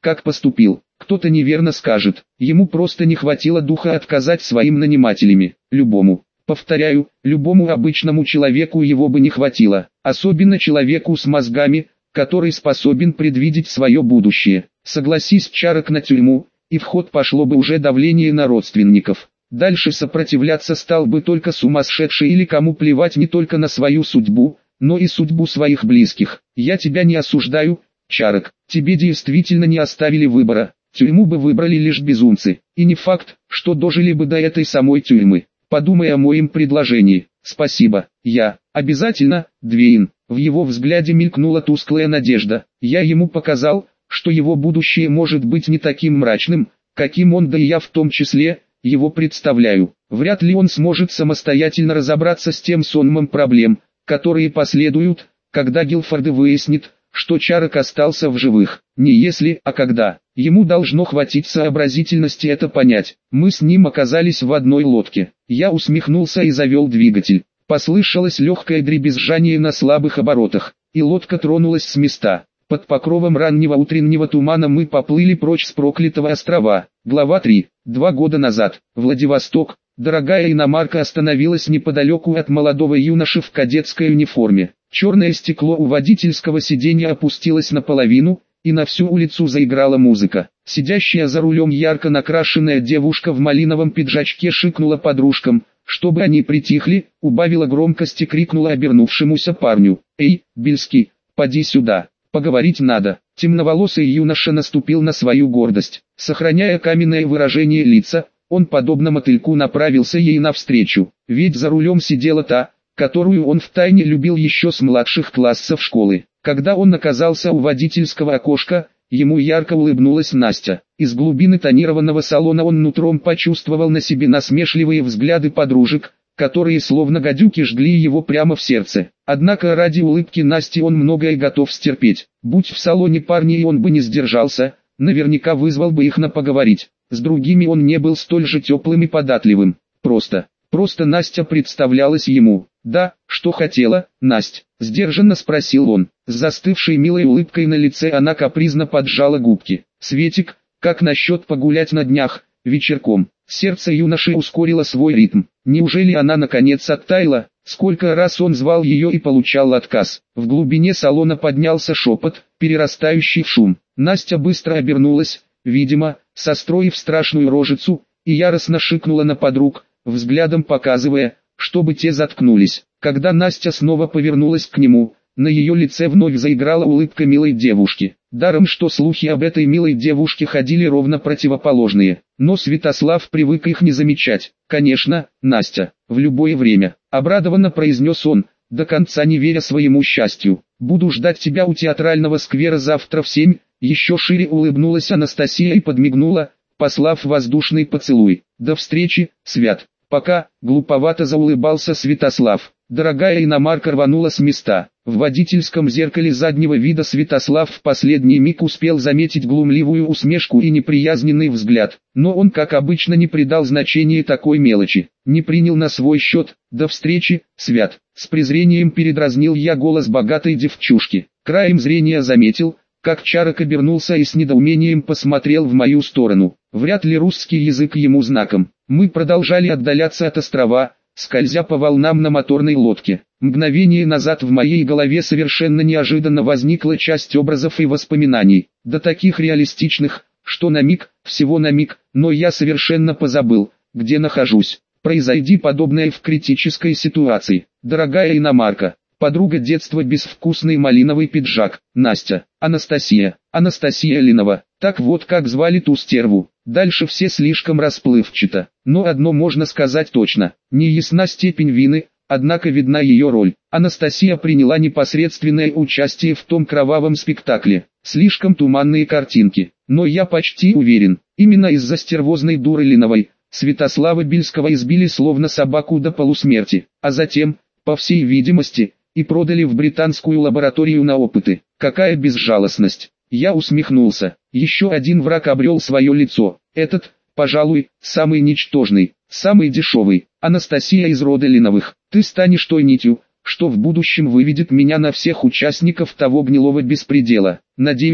как поступил. Кто-то неверно скажет, ему просто не хватило духа отказать своим нанимателями, любому. Повторяю, любому обычному человеку его бы не хватило, особенно человеку с мозгами, который способен предвидеть свое будущее. Согласись Чарок на тюрьму, и в ход пошло бы уже давление на родственников. Дальше сопротивляться стал бы только сумасшедший или кому плевать не только на свою судьбу, но и судьбу своих близких. Я тебя не осуждаю, Чарок, тебе действительно не оставили выбора, тюрьму бы выбрали лишь безумцы, и не факт, что дожили бы до этой самой тюрьмы. Подумай о моем предложении. Спасибо, я, обязательно, Двейн. В его взгляде мелькнула тусклая надежда. Я ему показал, что его будущее может быть не таким мрачным, каким он, да и я в том числе, его представляю. Вряд ли он сможет самостоятельно разобраться с тем сонмом проблем, которые последуют, когда Гилфорд выяснит, что Чарок остался в живых. Не если, а когда. Ему должно хватить сообразительности это понять. Мы с ним оказались в одной лодке. Я усмехнулся и завел двигатель. Послышалось легкое дребезжание на слабых оборотах, и лодка тронулась с места. Под покровом раннего утреннего тумана мы поплыли прочь с проклятого острова. Глава 3. 2 года назад. Владивосток. Дорогая иномарка остановилась неподалеку от молодого юноши в кадетской униформе. Черное стекло у водительского сиденья опустилось наполовину, и на всю улицу заиграла музыка. Сидящая за рулем ярко накрашенная девушка в малиновом пиджачке шикнула подружкам, чтобы они притихли, убавила громкость и крикнула обернувшемуся парню: «Эй, Бельский, поди сюда, поговорить надо». Темноволосый юноша наступил на свою гордость. Сохраняя каменное выражение лица, он подобно мотыльку направился ей навстречу, ведь за рулем сидела та, которую он втайне любил еще с младших классов школы. Когда он оказался у водительского окошка, ему ярко улыбнулась Настя. Из глубины тонированного салона он нутром почувствовал на себе насмешливые взгляды подружек, которые словно гадюки жгли его прямо в сердце. Однако ради улыбки Насти он многое готов стерпеть. Будь в салоне парни, и он бы не сдержался, наверняка вызвал бы их на поговорить. С другими он не был столь же теплым и податливым. Просто Настя представлялась ему. «Да, что хотела, Насть?» – сдержанно спросил он. С застывшей милой улыбкой на лице она капризно поджала губки. «Светик, как насчет погулять на днях, вечерком?» Сердце юноши ускорило свой ритм. Неужели она наконец оттаяла? Сколько раз он звал ее и получал отказ. В глубине салона поднялся шепот, перерастающий в шум. Настя быстро обернулась, видимо, состроив страшную рожицу, и яростно шикнула на подруг, взглядом показывая, чтобы те заткнулись. Когда Настя снова повернулась к нему, на ее лице вновь заиграла улыбка милой девушки. Даром что слухи об этой милой девушке ходили ровно противоположные, но Святослав привык их не замечать. «Конечно, Настя, в любое время», — обрадованно произнес он, до конца не веря своему счастью. «Буду ждать тебя у театрального сквера завтра в 7, еще шире улыбнулась Анастасия и подмигнула, послав воздушный поцелуй. «До встречи, Свят». «Пока», — глуповато заулыбался Святослав. Дорогая иномарка рванула с места. В водительском зеркале заднего вида Святослав в последний миг успел заметить глумливую усмешку и неприязненный взгляд, но он, как обычно, не придал значения такой мелочи, не принял на свой счет. «До встречи, Свят». С презрением передразнил я голос богатой девчушки. Краем зрения заметил, как Чарок обернулся и с недоумением посмотрел в мою сторону. Вряд ли русский язык ему знаком. Мы продолжали отдаляться от острова, скользя по волнам на моторной лодке. Мгновение назад в моей голове совершенно неожиданно возникла часть образов и воспоминаний, до таких реалистичных, что на миг, всего на миг, но я совершенно позабыл, где нахожусь. Произойди подобное в критической ситуации. Дорогая иномарка, подруга детства, безвкусный малиновый пиджак, Настя, Анастасия Линова, так вот как звали ту стерву. Дальше все слишком расплывчато, но одно можно сказать точно, не ясна степень вины, однако видна ее роль. Анастасия приняла непосредственное участие в том кровавом спектакле, слишком туманные картинки, но я почти уверен, именно из-за стервозной дуры Линовой, Святослава Бельского избили словно собаку до полусмерти, а затем, по всей видимости, и продали в британскую лабораторию на опыты. Какая безжалостность! Я усмехнулся. Еще один враг обрел свое лицо. Этот, пожалуй, самый ничтожный, самый дешевый. Анастасия из рода Линовых. Ты станешь той нитью, что в будущем выведет меня на всех участников того гнилого беспредела. Надеюсь,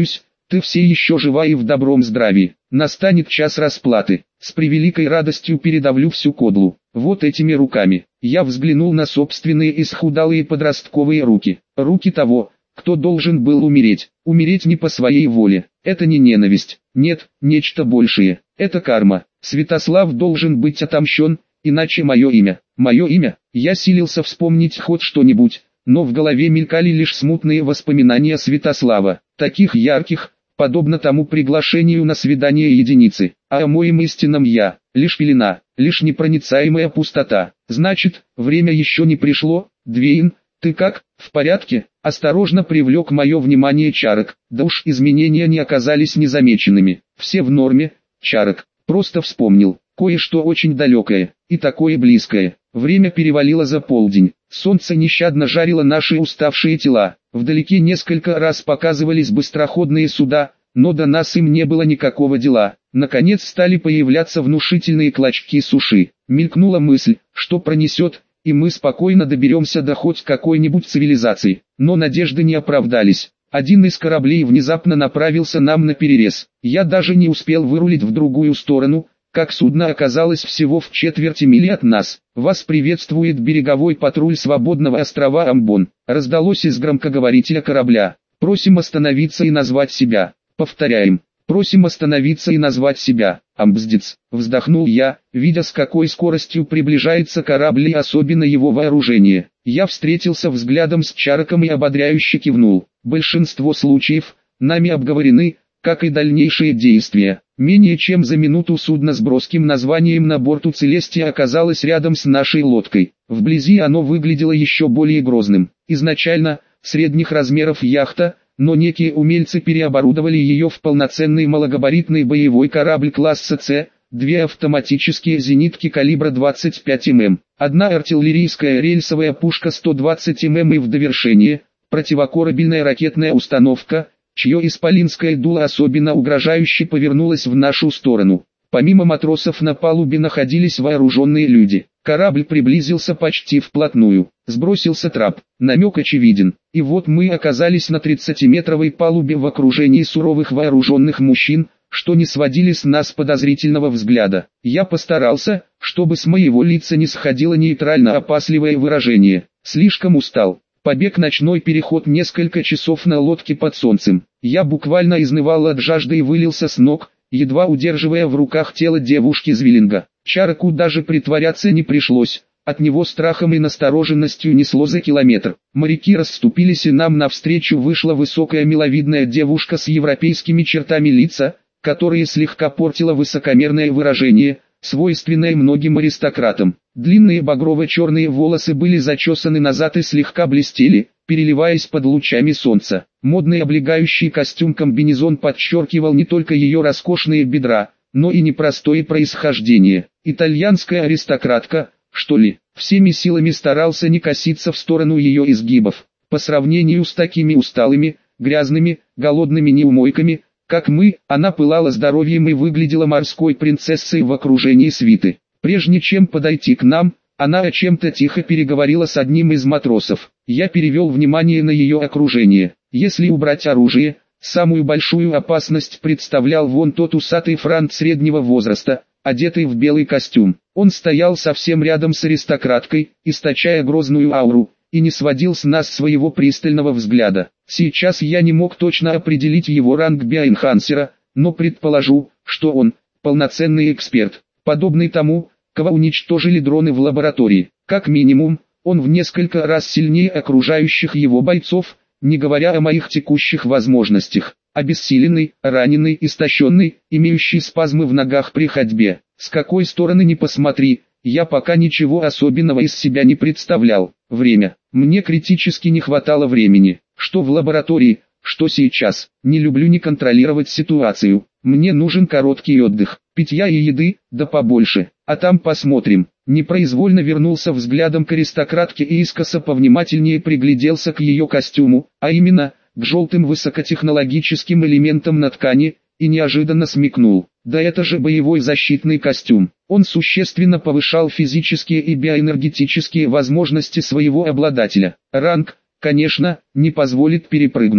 ты все еще жива и в добром здравии. Настанет час расплаты. С превеликой радостью передавлю всю кодлу. Вот этими руками. Я взглянул на собственные исхудалые подростковые руки. Руки того, кто должен был умереть. Умереть не по своей воле. Это не ненависть. Нет, нечто большее. Это карма. Святослав должен быть отомщен, иначе мое имя. Мое имя. Я силился вспомнить хоть что-нибудь, но в голове мелькали лишь смутные воспоминания Святослава, таких ярких, подобно тому приглашению на свидание единицы, а о моем истинном я, лишь пелена, лишь непроницаемая пустота. Значит, время еще не пришло. Двейн, ты как, в порядке? Осторожно привлек мое внимание Чарок, да уж изменения не оказались незамеченными. Все в норме, Чарок, просто вспомнил, кое-что очень далекое, и такое близкое. Время перевалило за полдень, солнце нещадно жарило наши уставшие тела, вдалеке несколько раз показывались быстроходные суда, но до нас им не было никакого дела. Наконец стали появляться внушительные клочки суши. Мелькнула мысль, что пронесет, и мы спокойно доберемся до хоть какой-нибудь цивилизации. Но надежды не оправдались. Один из кораблей внезапно направился нам наперерез. Я даже не успел вырулить в другую сторону, как судно оказалось всего в четверти мили от нас. «Вас приветствует береговой патруль свободного острова Амбон», раздалось из громкоговорителя корабля. «Просим остановиться и назвать себя». Повторяем. «Просим остановиться и назвать себя». «Амбздец», вздохнул я, видя с какой скоростью приближается корабль и особенно его вооружение. Я встретился взглядом с Чароком и ободряюще кивнул. Большинство случаев, нами обговорены, как и дальнейшие действия. Менее чем за минуту судно с броским названием на борту Целестия оказалось рядом с нашей лодкой. Вблизи оно выглядело еще более грозным. Изначально, средних размеров яхта, но некие умельцы переоборудовали ее в полноценный малогабаритный боевой корабль класса С, две автоматические зенитки калибра 25 мм, одна артиллерийская рельсовая пушка 120 мм и в довершение, противокорабельная ракетная установка, чье исполинское дуло особенно угрожающе повернулось в нашу сторону. Помимо матросов на палубе находились вооруженные люди. Корабль приблизился почти вплотную. Сбросился трап. Намек очевиден. И вот мы оказались на 30-метровой палубе в окружении суровых вооруженных мужчин, что не сводили с нас подозрительного взгляда. Я постарался, чтобы с моего лица не сходило нейтрально-опасливое выражение. Слишком устал. Побег, ночной переход, несколько часов на лодке под солнцем. Я буквально изнывал от жажды и вылился с ног, едва удерживая в руках тело девушки-звиллинга. Чароку даже притворяться не пришлось, от него страхом и настороженностью несло за километр. Моряки расступились, и нам навстречу вышла высокая миловидная девушка с европейскими чертами лица, которые слегка портило высокомерное выражение, свойственное многим аристократам. Длинные багрово-черные волосы были зачесаны назад и слегка блестели, переливаясь под лучами солнца. Модный облегающий костюм-комбинезон подчеркивал не только ее роскошные бедра, но и непростое происхождение. Итальянская аристократка, что ли? Всеми силами старался не коситься в сторону ее изгибов. По сравнению с такими усталыми, грязными, голодными неумойками, как мы, она пылала здоровьем и выглядела морской принцессой в окружении свиты. Прежде чем подойти к нам, она о чем-то тихо переговорила с одним из матросов. Я перевел внимание на ее окружение. Если убрать оружие, самую большую опасность представлял вон тот усатый франт среднего возраста, одетый в белый костюм. Он стоял совсем рядом с аристократкой, источая грозную ауру, и не сводил с нас своего пристального взгляда. Сейчас я не мог точно определить его ранг биоэнхансера, но предположу, что он полноценный эксперт, подобный тому, кого уничтожили дроны в лаборатории. Как минимум, он в несколько раз сильнее окружающих его бойцов, не говоря о моих текущих возможностях. Обессиленный, раненый, истощенный, имеющий спазмы в ногах при ходьбе. С какой стороны ни посмотри, я пока ничего особенного из себя не представлял. Время. Мне критически не хватало времени. Что в лаборатории, что сейчас. Не люблю не контролировать ситуацию. Мне нужен короткий отдых. Питья и еды, да побольше. А там посмотрим. Непроизвольно вернулся взглядом к аристократке и искоса повнимательнее пригляделся к ее костюму, а именно, к желтым высокотехнологическим элементам на ткани, и неожиданно смекнул. Да это же боевой защитный костюм. Он существенно повышал физические и биоэнергетические возможности своего обладателя. Ранг, конечно, не позволит перепрыгнуть.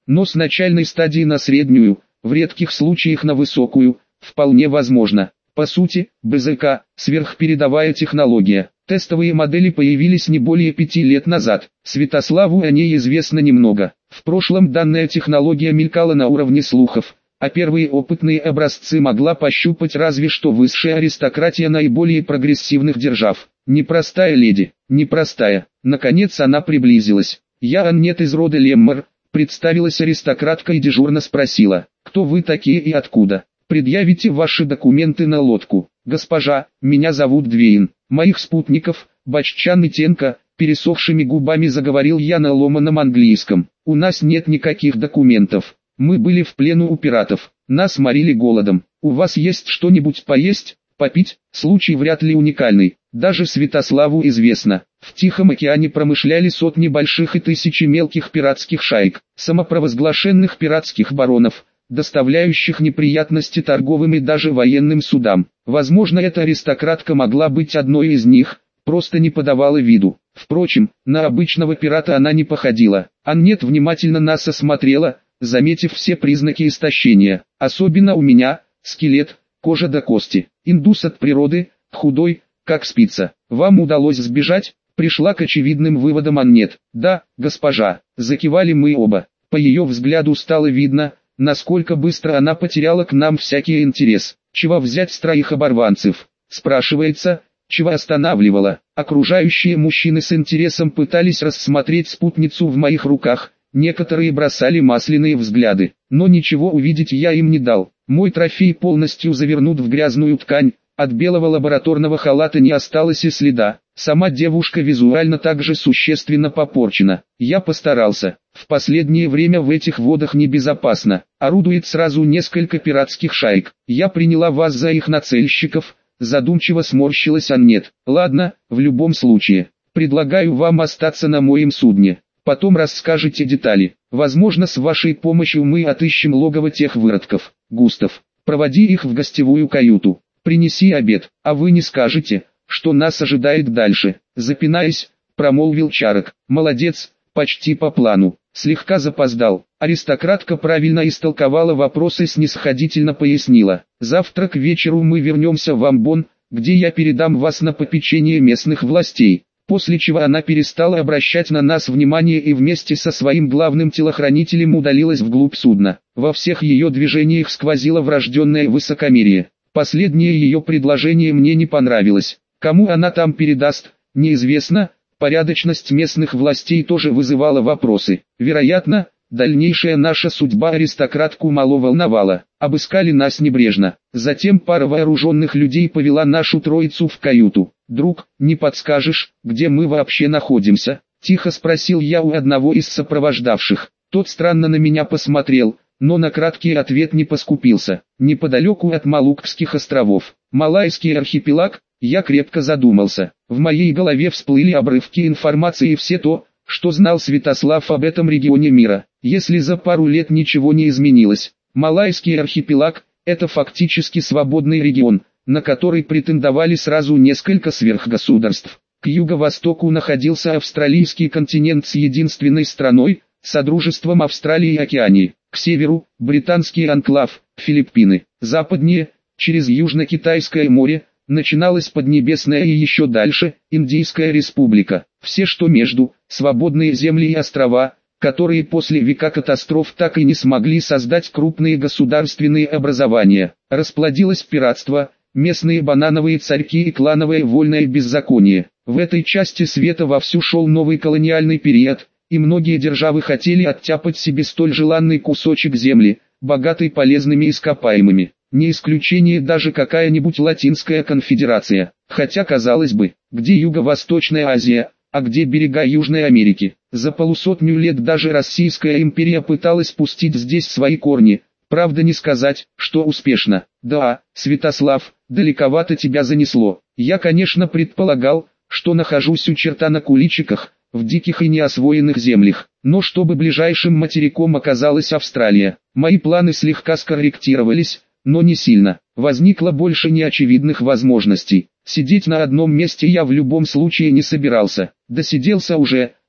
но с начальной стадии на среднюю, в редких случаях на высокую, вполне возможно. По сути, БЗК – сверхпередовая технология. Тестовые модели появились не более 5 лет назад. Святославу о ней известно немного. В прошлом данная технология мелькала на уровне слухов, а первые опытные образцы могла пощупать разве что высшая аристократия наиболее прогрессивных держав. Непростая леди, непростая. Наконец она приблизилась. «Я Аннет из рода Леммер», представилась аристократка и дежурно спросила: «Кто вы такие и откуда? Предъявите ваши документы на лодку». «Госпожа, меня зовут Двейн. Моих спутников, Баччан и Тенка», пересохшими губами заговорил я на ломаном английском. «У нас нет никаких документов. Мы были в плену у пиратов. Нас морили голодом. У вас есть что-нибудь поесть, попить?» Случай вряд ли уникальный. Даже Святославу известно, в Тихом океане промышляли сотни больших и тысячи мелких пиратских шаек, самопровозглашенных пиратских баронов, доставляющих неприятности торговым и даже военным судам. Возможно, эта аристократка могла быть одной из них, просто не подавала виду. Впрочем, на обычного пирата она не походила. Аннет внимательно нас осмотрела, заметив все признаки истощения. Особенно у меня: скелет, кожа до кости. Индус от природы, худой, как спица. «Вам удалось сбежать?» Пришла к очевидным выводам Аннет. «Да, госпожа», закивали мы оба. По ее взгляду стало видно, насколько быстро она потеряла к нам всякий интерес. Чего взять с троих оборванцев? Спрашивается, чего останавливало? Окружающие мужчины с интересом пытались рассмотреть спутницу в моих руках, некоторые бросали масляные взгляды, но ничего увидеть я им не дал. Мой трофей полностью завернут в грязную ткань, от белого лабораторного халата не осталось и следа. Сама девушка визуально также существенно попорчена. Я постарался. В последнее время в этих водах небезопасно. Орудует сразу несколько пиратских шаек. Я приняла вас за их нацельщиков. Задумчиво сморщилась Аннет. Ладно, в любом случае, предлагаю вам остаться на моем судне. Потом расскажете детали. Возможно, с вашей помощью мы отыщем логово тех выродков. Густав, проводи их в гостевую каюту. Принеси обед, а вы не скажете, что нас ожидает дальше. Запинаясь, промолвил Чарок. Молодец, почти по плану. Слегка запоздал. Аристократка правильно истолковала вопрос и снисходительно пояснила. Завтра к вечеру мы вернемся в Амбон, где я передам вас на попечение местных властей. После чего она перестала обращать на нас внимание и вместе со своим главным телохранителем удалилась вглубь судна. Во всех ее движениях сквозило врожденное высокомерие. Последнее ее предложение мне не понравилось. Кому она там передаст, неизвестно. Порядочность местных властей тоже вызывала вопросы. Вероятно, дальнейшая наша судьба аристократку мало волновала. Обыскали нас небрежно. Затем пара вооруженных людей повела нашу троицу в каюту. «Друг, не подскажешь, где мы вообще находимся?» – тихо спросил я у одного из сопровождавших. Тот странно на меня посмотрел, но на краткий ответ не поскупился. Неподалеку от Малуккских островов. Малайский архипелаг. Я крепко задумался. В моей голове всплыли обрывки информации и все то, что знал Святослав об этом регионе мира. Если за пару лет ничего не изменилось, Малайский архипелаг – это фактически свободный регион, на который претендовали сразу несколько сверхгосударств. К юго-востоку находился австралийский континент с единственной страной – Содружеством Австралии и Океании. К северу – британский анклав, Филиппины. Западнее, через Южно-Китайское море, начиналась Поднебесная и еще дальше – Индийская республика. Все, что между – свободные земли и острова, которые после века катастроф так и не смогли создать крупные государственные образования. Расплодилось пиратство, местные банановые царьки и клановое вольное беззаконие. В этой части света вовсю шел новый колониальный период, и многие державы хотели оттяпать себе столь желанный кусочек земли, богатый полезными ископаемыми. Не исключение даже какая-нибудь Латинская конфедерация. Хотя, казалось бы, где Юго-Восточная Азия, а где берега Южной Америки? За полусотню лет даже Российская империя пыталась пустить здесь свои корни. Правда, не сказать, что успешно. Да, Святослав, далековато тебя занесло. Я, конечно, предполагал, что нахожусь у черта на куличиках, в диких и неосвоенных землях, но чтобы ближайшим материком оказалась Австралия. Мои планы слегка скорректировались, но не сильно. Возникло больше неочевидных возможностей. Сидеть на одном месте я в любом случае не собирался. Досиделся уже,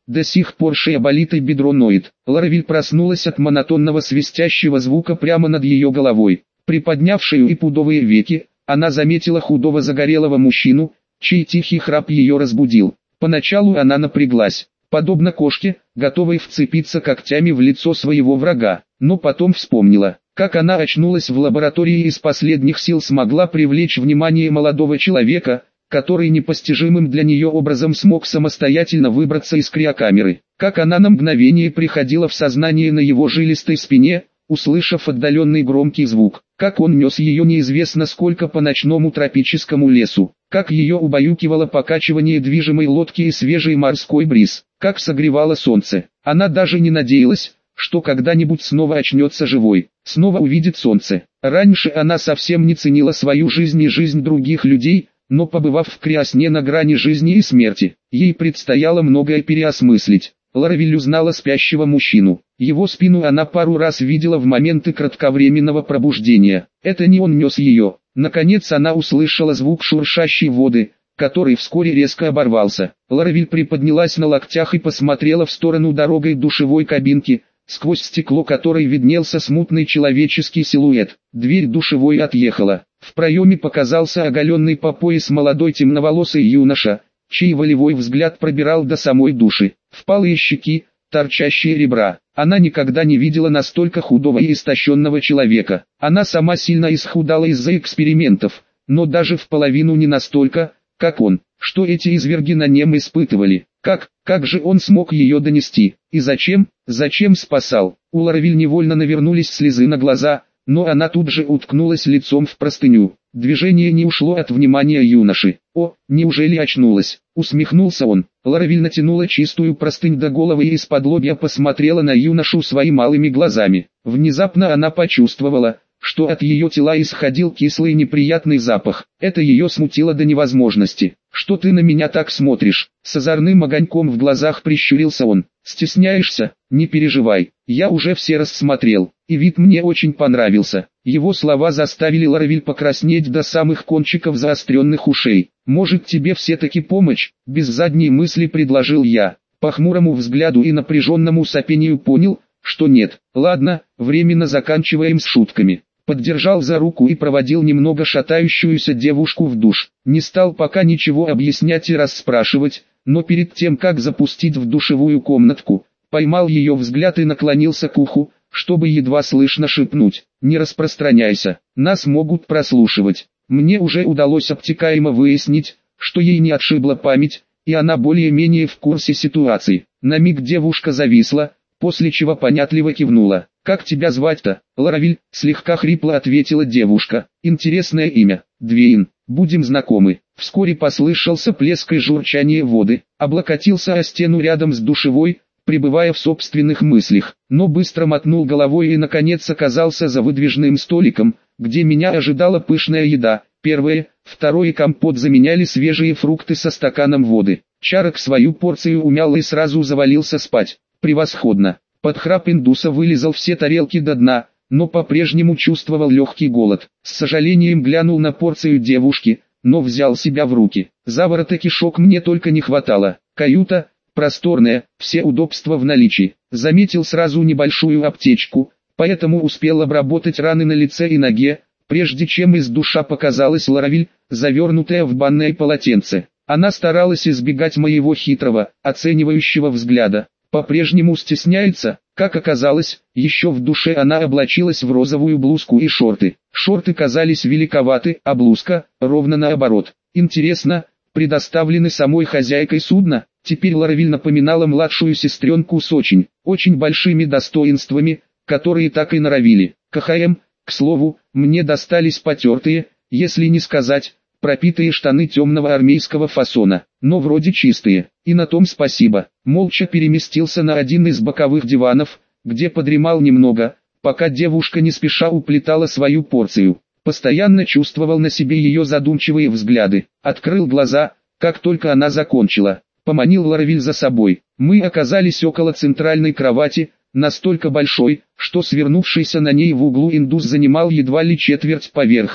До сих пор шея болит и бедро ноет. Ларавиль проснулась от монотонного свистящего звука прямо над ее головой. Приподняв шею и пудовые веки, она заметила худого загорелого мужчину, чей тихий храп ее разбудил. Поначалу она напряглась, подобно кошке, готовой вцепиться когтями в лицо своего врага, но потом вспомнила, как она очнулась в лаборатории и из последних сил смогла привлечь внимание молодого человека, который непостижимым для нее образом смог самостоятельно выбраться из криокамеры. Как она на мгновение приходила в сознание на его жилистой спине, услышав отдаленный громкий звук, как он нес ее неизвестно сколько по ночному тропическому лесу, как ее убаюкивало покачивание движимой лодки и свежий морской бриз, как согревало солнце. Она даже не надеялась, что когда-нибудь снова очнется живой, снова увидит солнце. Раньше она совсем не ценила свою жизнь и жизнь других людей, но побывав в криосне на грани жизни и смерти, ей предстояло многое переосмыслить. Ларавиль узнала спящего мужчину. Его спину она пару раз видела в моменты кратковременного пробуждения. Это не он нес ее. Наконец она услышала звук шуршащей воды, который вскоре резко оборвался. Ларавиль приподнялась на локтях и посмотрела в сторону дорогой душевой кабинки, сквозь стекло которой виднелся смутный человеческий силуэт. Дверь душевой отъехала. В проеме показался оголенный по пояс молодой темноволосый юноша, чей волевой взгляд пробирал до самой души. Впалые щеки, торчащие ребра. Она никогда не видела настолько худого и истощенного человека. Она сама сильно исхудала из-за экспериментов, но даже в половину не настолько, как он. Что эти изверги на нем испытывали? Как же он смог ее донести? И зачем спасал? У Ларавиль невольно навернулись слезы на глаза, но она тут же уткнулась лицом в простыню. Движение не ушло от внимания юноши. «О, неужели очнулась?» — усмехнулся он. Ларавиль натянула чистую простынь до головы и из-под-лобья посмотрела на юношу своими малыми глазами. Внезапно она почувствовала, что от ее тела исходил кислый неприятный запах. Это ее смутило до невозможности. «Что ты на меня так смотришь?» С озорным огоньком в глазах прищурился он. «Стесняешься? Не переживай, я уже все рассмотрел, и вид мне очень понравился». Его слова заставили Ларавиль покраснеть до самых кончиков заостренных ушей. «Может тебе все-таки помочь?» — без задней мысли предложил я. По хмурому взгляду и напряженному сопению понял, что нет. «Ладно, временно заканчиваем с шутками». Поддержал за руку и проводил немного шатающуюся девушку в душ. Не стал пока ничего объяснять и расспрашивать, но перед тем как запустить в душевую комнатку, поймал ее взгляд и наклонился к уху, чтобы едва слышно шепнуть: «Не распространяйся, нас могут прослушивать». Мне уже удалось обтекаемо выяснить, что ей не отшибла память, и она более-менее в курсе ситуации. На миг девушка зависла, после чего понятливо кивнула. «Как тебя звать-то?» «Ларавиль», — слегка хрипло ответила девушка. «Интересное имя. Двейн. Будем знакомы». Вскоре послышался плеск и журчание воды. Облокотился о стену рядом с душевой, пребывая в собственных мыслях, но быстро мотнул головой и наконец оказался за выдвижным столиком, где меня ожидала пышная еда. Первое, второе компот заменяли свежие фрукты со стаканом воды. Чарок свою порцию умял и сразу завалился спать. Превосходно. Под храп индуса вылизал все тарелки до дна, но по-прежнему чувствовал легкий голод. С сожалением глянул на порцию девушки, но взял себя в руки. Заворота кишок мне только не хватало. Каюта просторная, все удобства в наличии. Заметил сразу небольшую аптечку, поэтому успел обработать раны на лице и ноге, прежде чем из душа показалась Ларавиль, завернутая в банное полотенце. Она старалась избегать моего хитрого, оценивающего взгляда. По-прежнему стесняется. Как оказалось, еще в душе она облачилась в розовую блузку и шорты. Шорты казались великоваты, а блузка, ровно наоборот. Интересно, предоставлены самой хозяйкой судна? Теперь Ларавиль напоминала младшую сестренку с очень большими достоинствами, которые так и норовили. КХМ, к слову, мне достались потертые, если не сказать, пропитые штаны темного армейского фасона, но вроде чистые, и на том спасибо. Молча переместился на один из боковых диванов, где подремал немного, пока девушка не спеша уплетала свою порцию. Постоянно чувствовал на себе ее задумчивые взгляды. Открыл глаза, как только она закончила. Поманил Ларавиль за собой. Мы оказались около центральной кровати, настолько большой, что свернувшийся на ней в углу индус занимал едва ли четверть поверхности.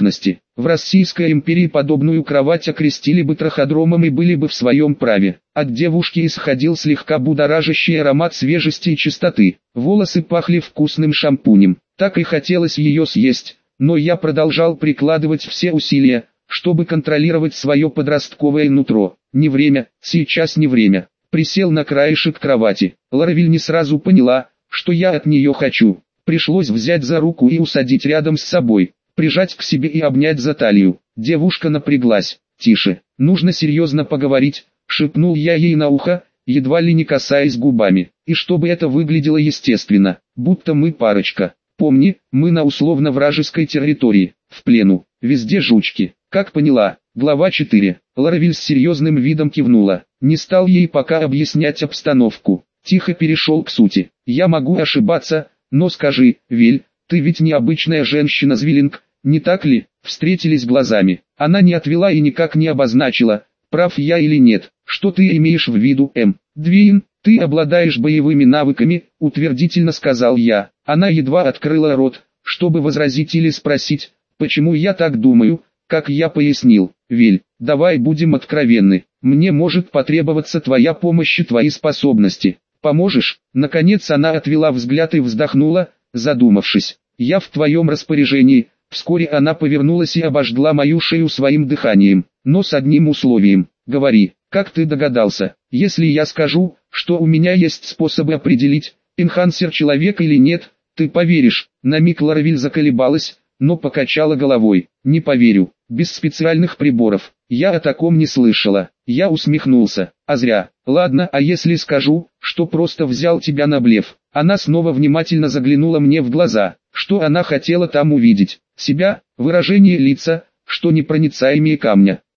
В Российской империи подобную кровать окрестили бы траходромом и были бы в своем праве. От девушки исходил слегка будоражащий аромат свежести и чистоты. Волосы пахли вкусным шампунем. Так и хотелось ее съесть, но я продолжал прикладывать все усилия, чтобы контролировать свое подростковое нутро. Не время, сейчас не время. Присел на краешек кровати. Ларавиль не сразу поняла, что я от нее хочу. Пришлось взять за руку и усадить рядом с собой, прижать к себе и обнять за талию. Девушка напряглась. «Тише, нужно серьезно поговорить», — шепнул я ей на ухо, едва ли не касаясь губами. И чтобы это выглядело естественно, будто мы парочка. Помни, мы на условно-вражеской территории, в плену, везде жучки. Как поняла? Глава 4. Ларавиль с серьезным видом кивнула. Не стал ей пока объяснять обстановку. Тихо перешел к сути. Я могу ошибаться, но скажи, Вель, ты ведь необычная женщина Звиллинг, не так ли? Встретились глазами. Она не отвела и никак не обозначила, прав я или нет. Что ты имеешь в виду, Двин? Ты обладаешь боевыми навыками, утвердительно сказал я. Она едва открыла рот, чтобы возразить или спросить, почему я так думаю. Как я пояснил, Вель, давай будем откровенны, мне может потребоваться твоя помощь и твои способности. Поможешь? Наконец она отвела взгляд и вздохнула, задумавшись. Я в твоем распоряжении. Вскоре она повернулась и обожгла мою шею своим дыханием, но с одним условием. Говори, как ты догадался, если я скажу, что у меня есть способы определить, энхансер человек или нет, ты поверишь. На миг Ларавиль заколебалась, но покачала головой. Не поверю, без специальных приборов. Я о таком не слышала. Я усмехнулся. А зря. Ладно, а если скажу, что просто взял тебя на блеф? Она снова внимательно заглянула мне в глаза. Что она хотела там увидеть? Себя, выражение лица, что непроницаемее камня.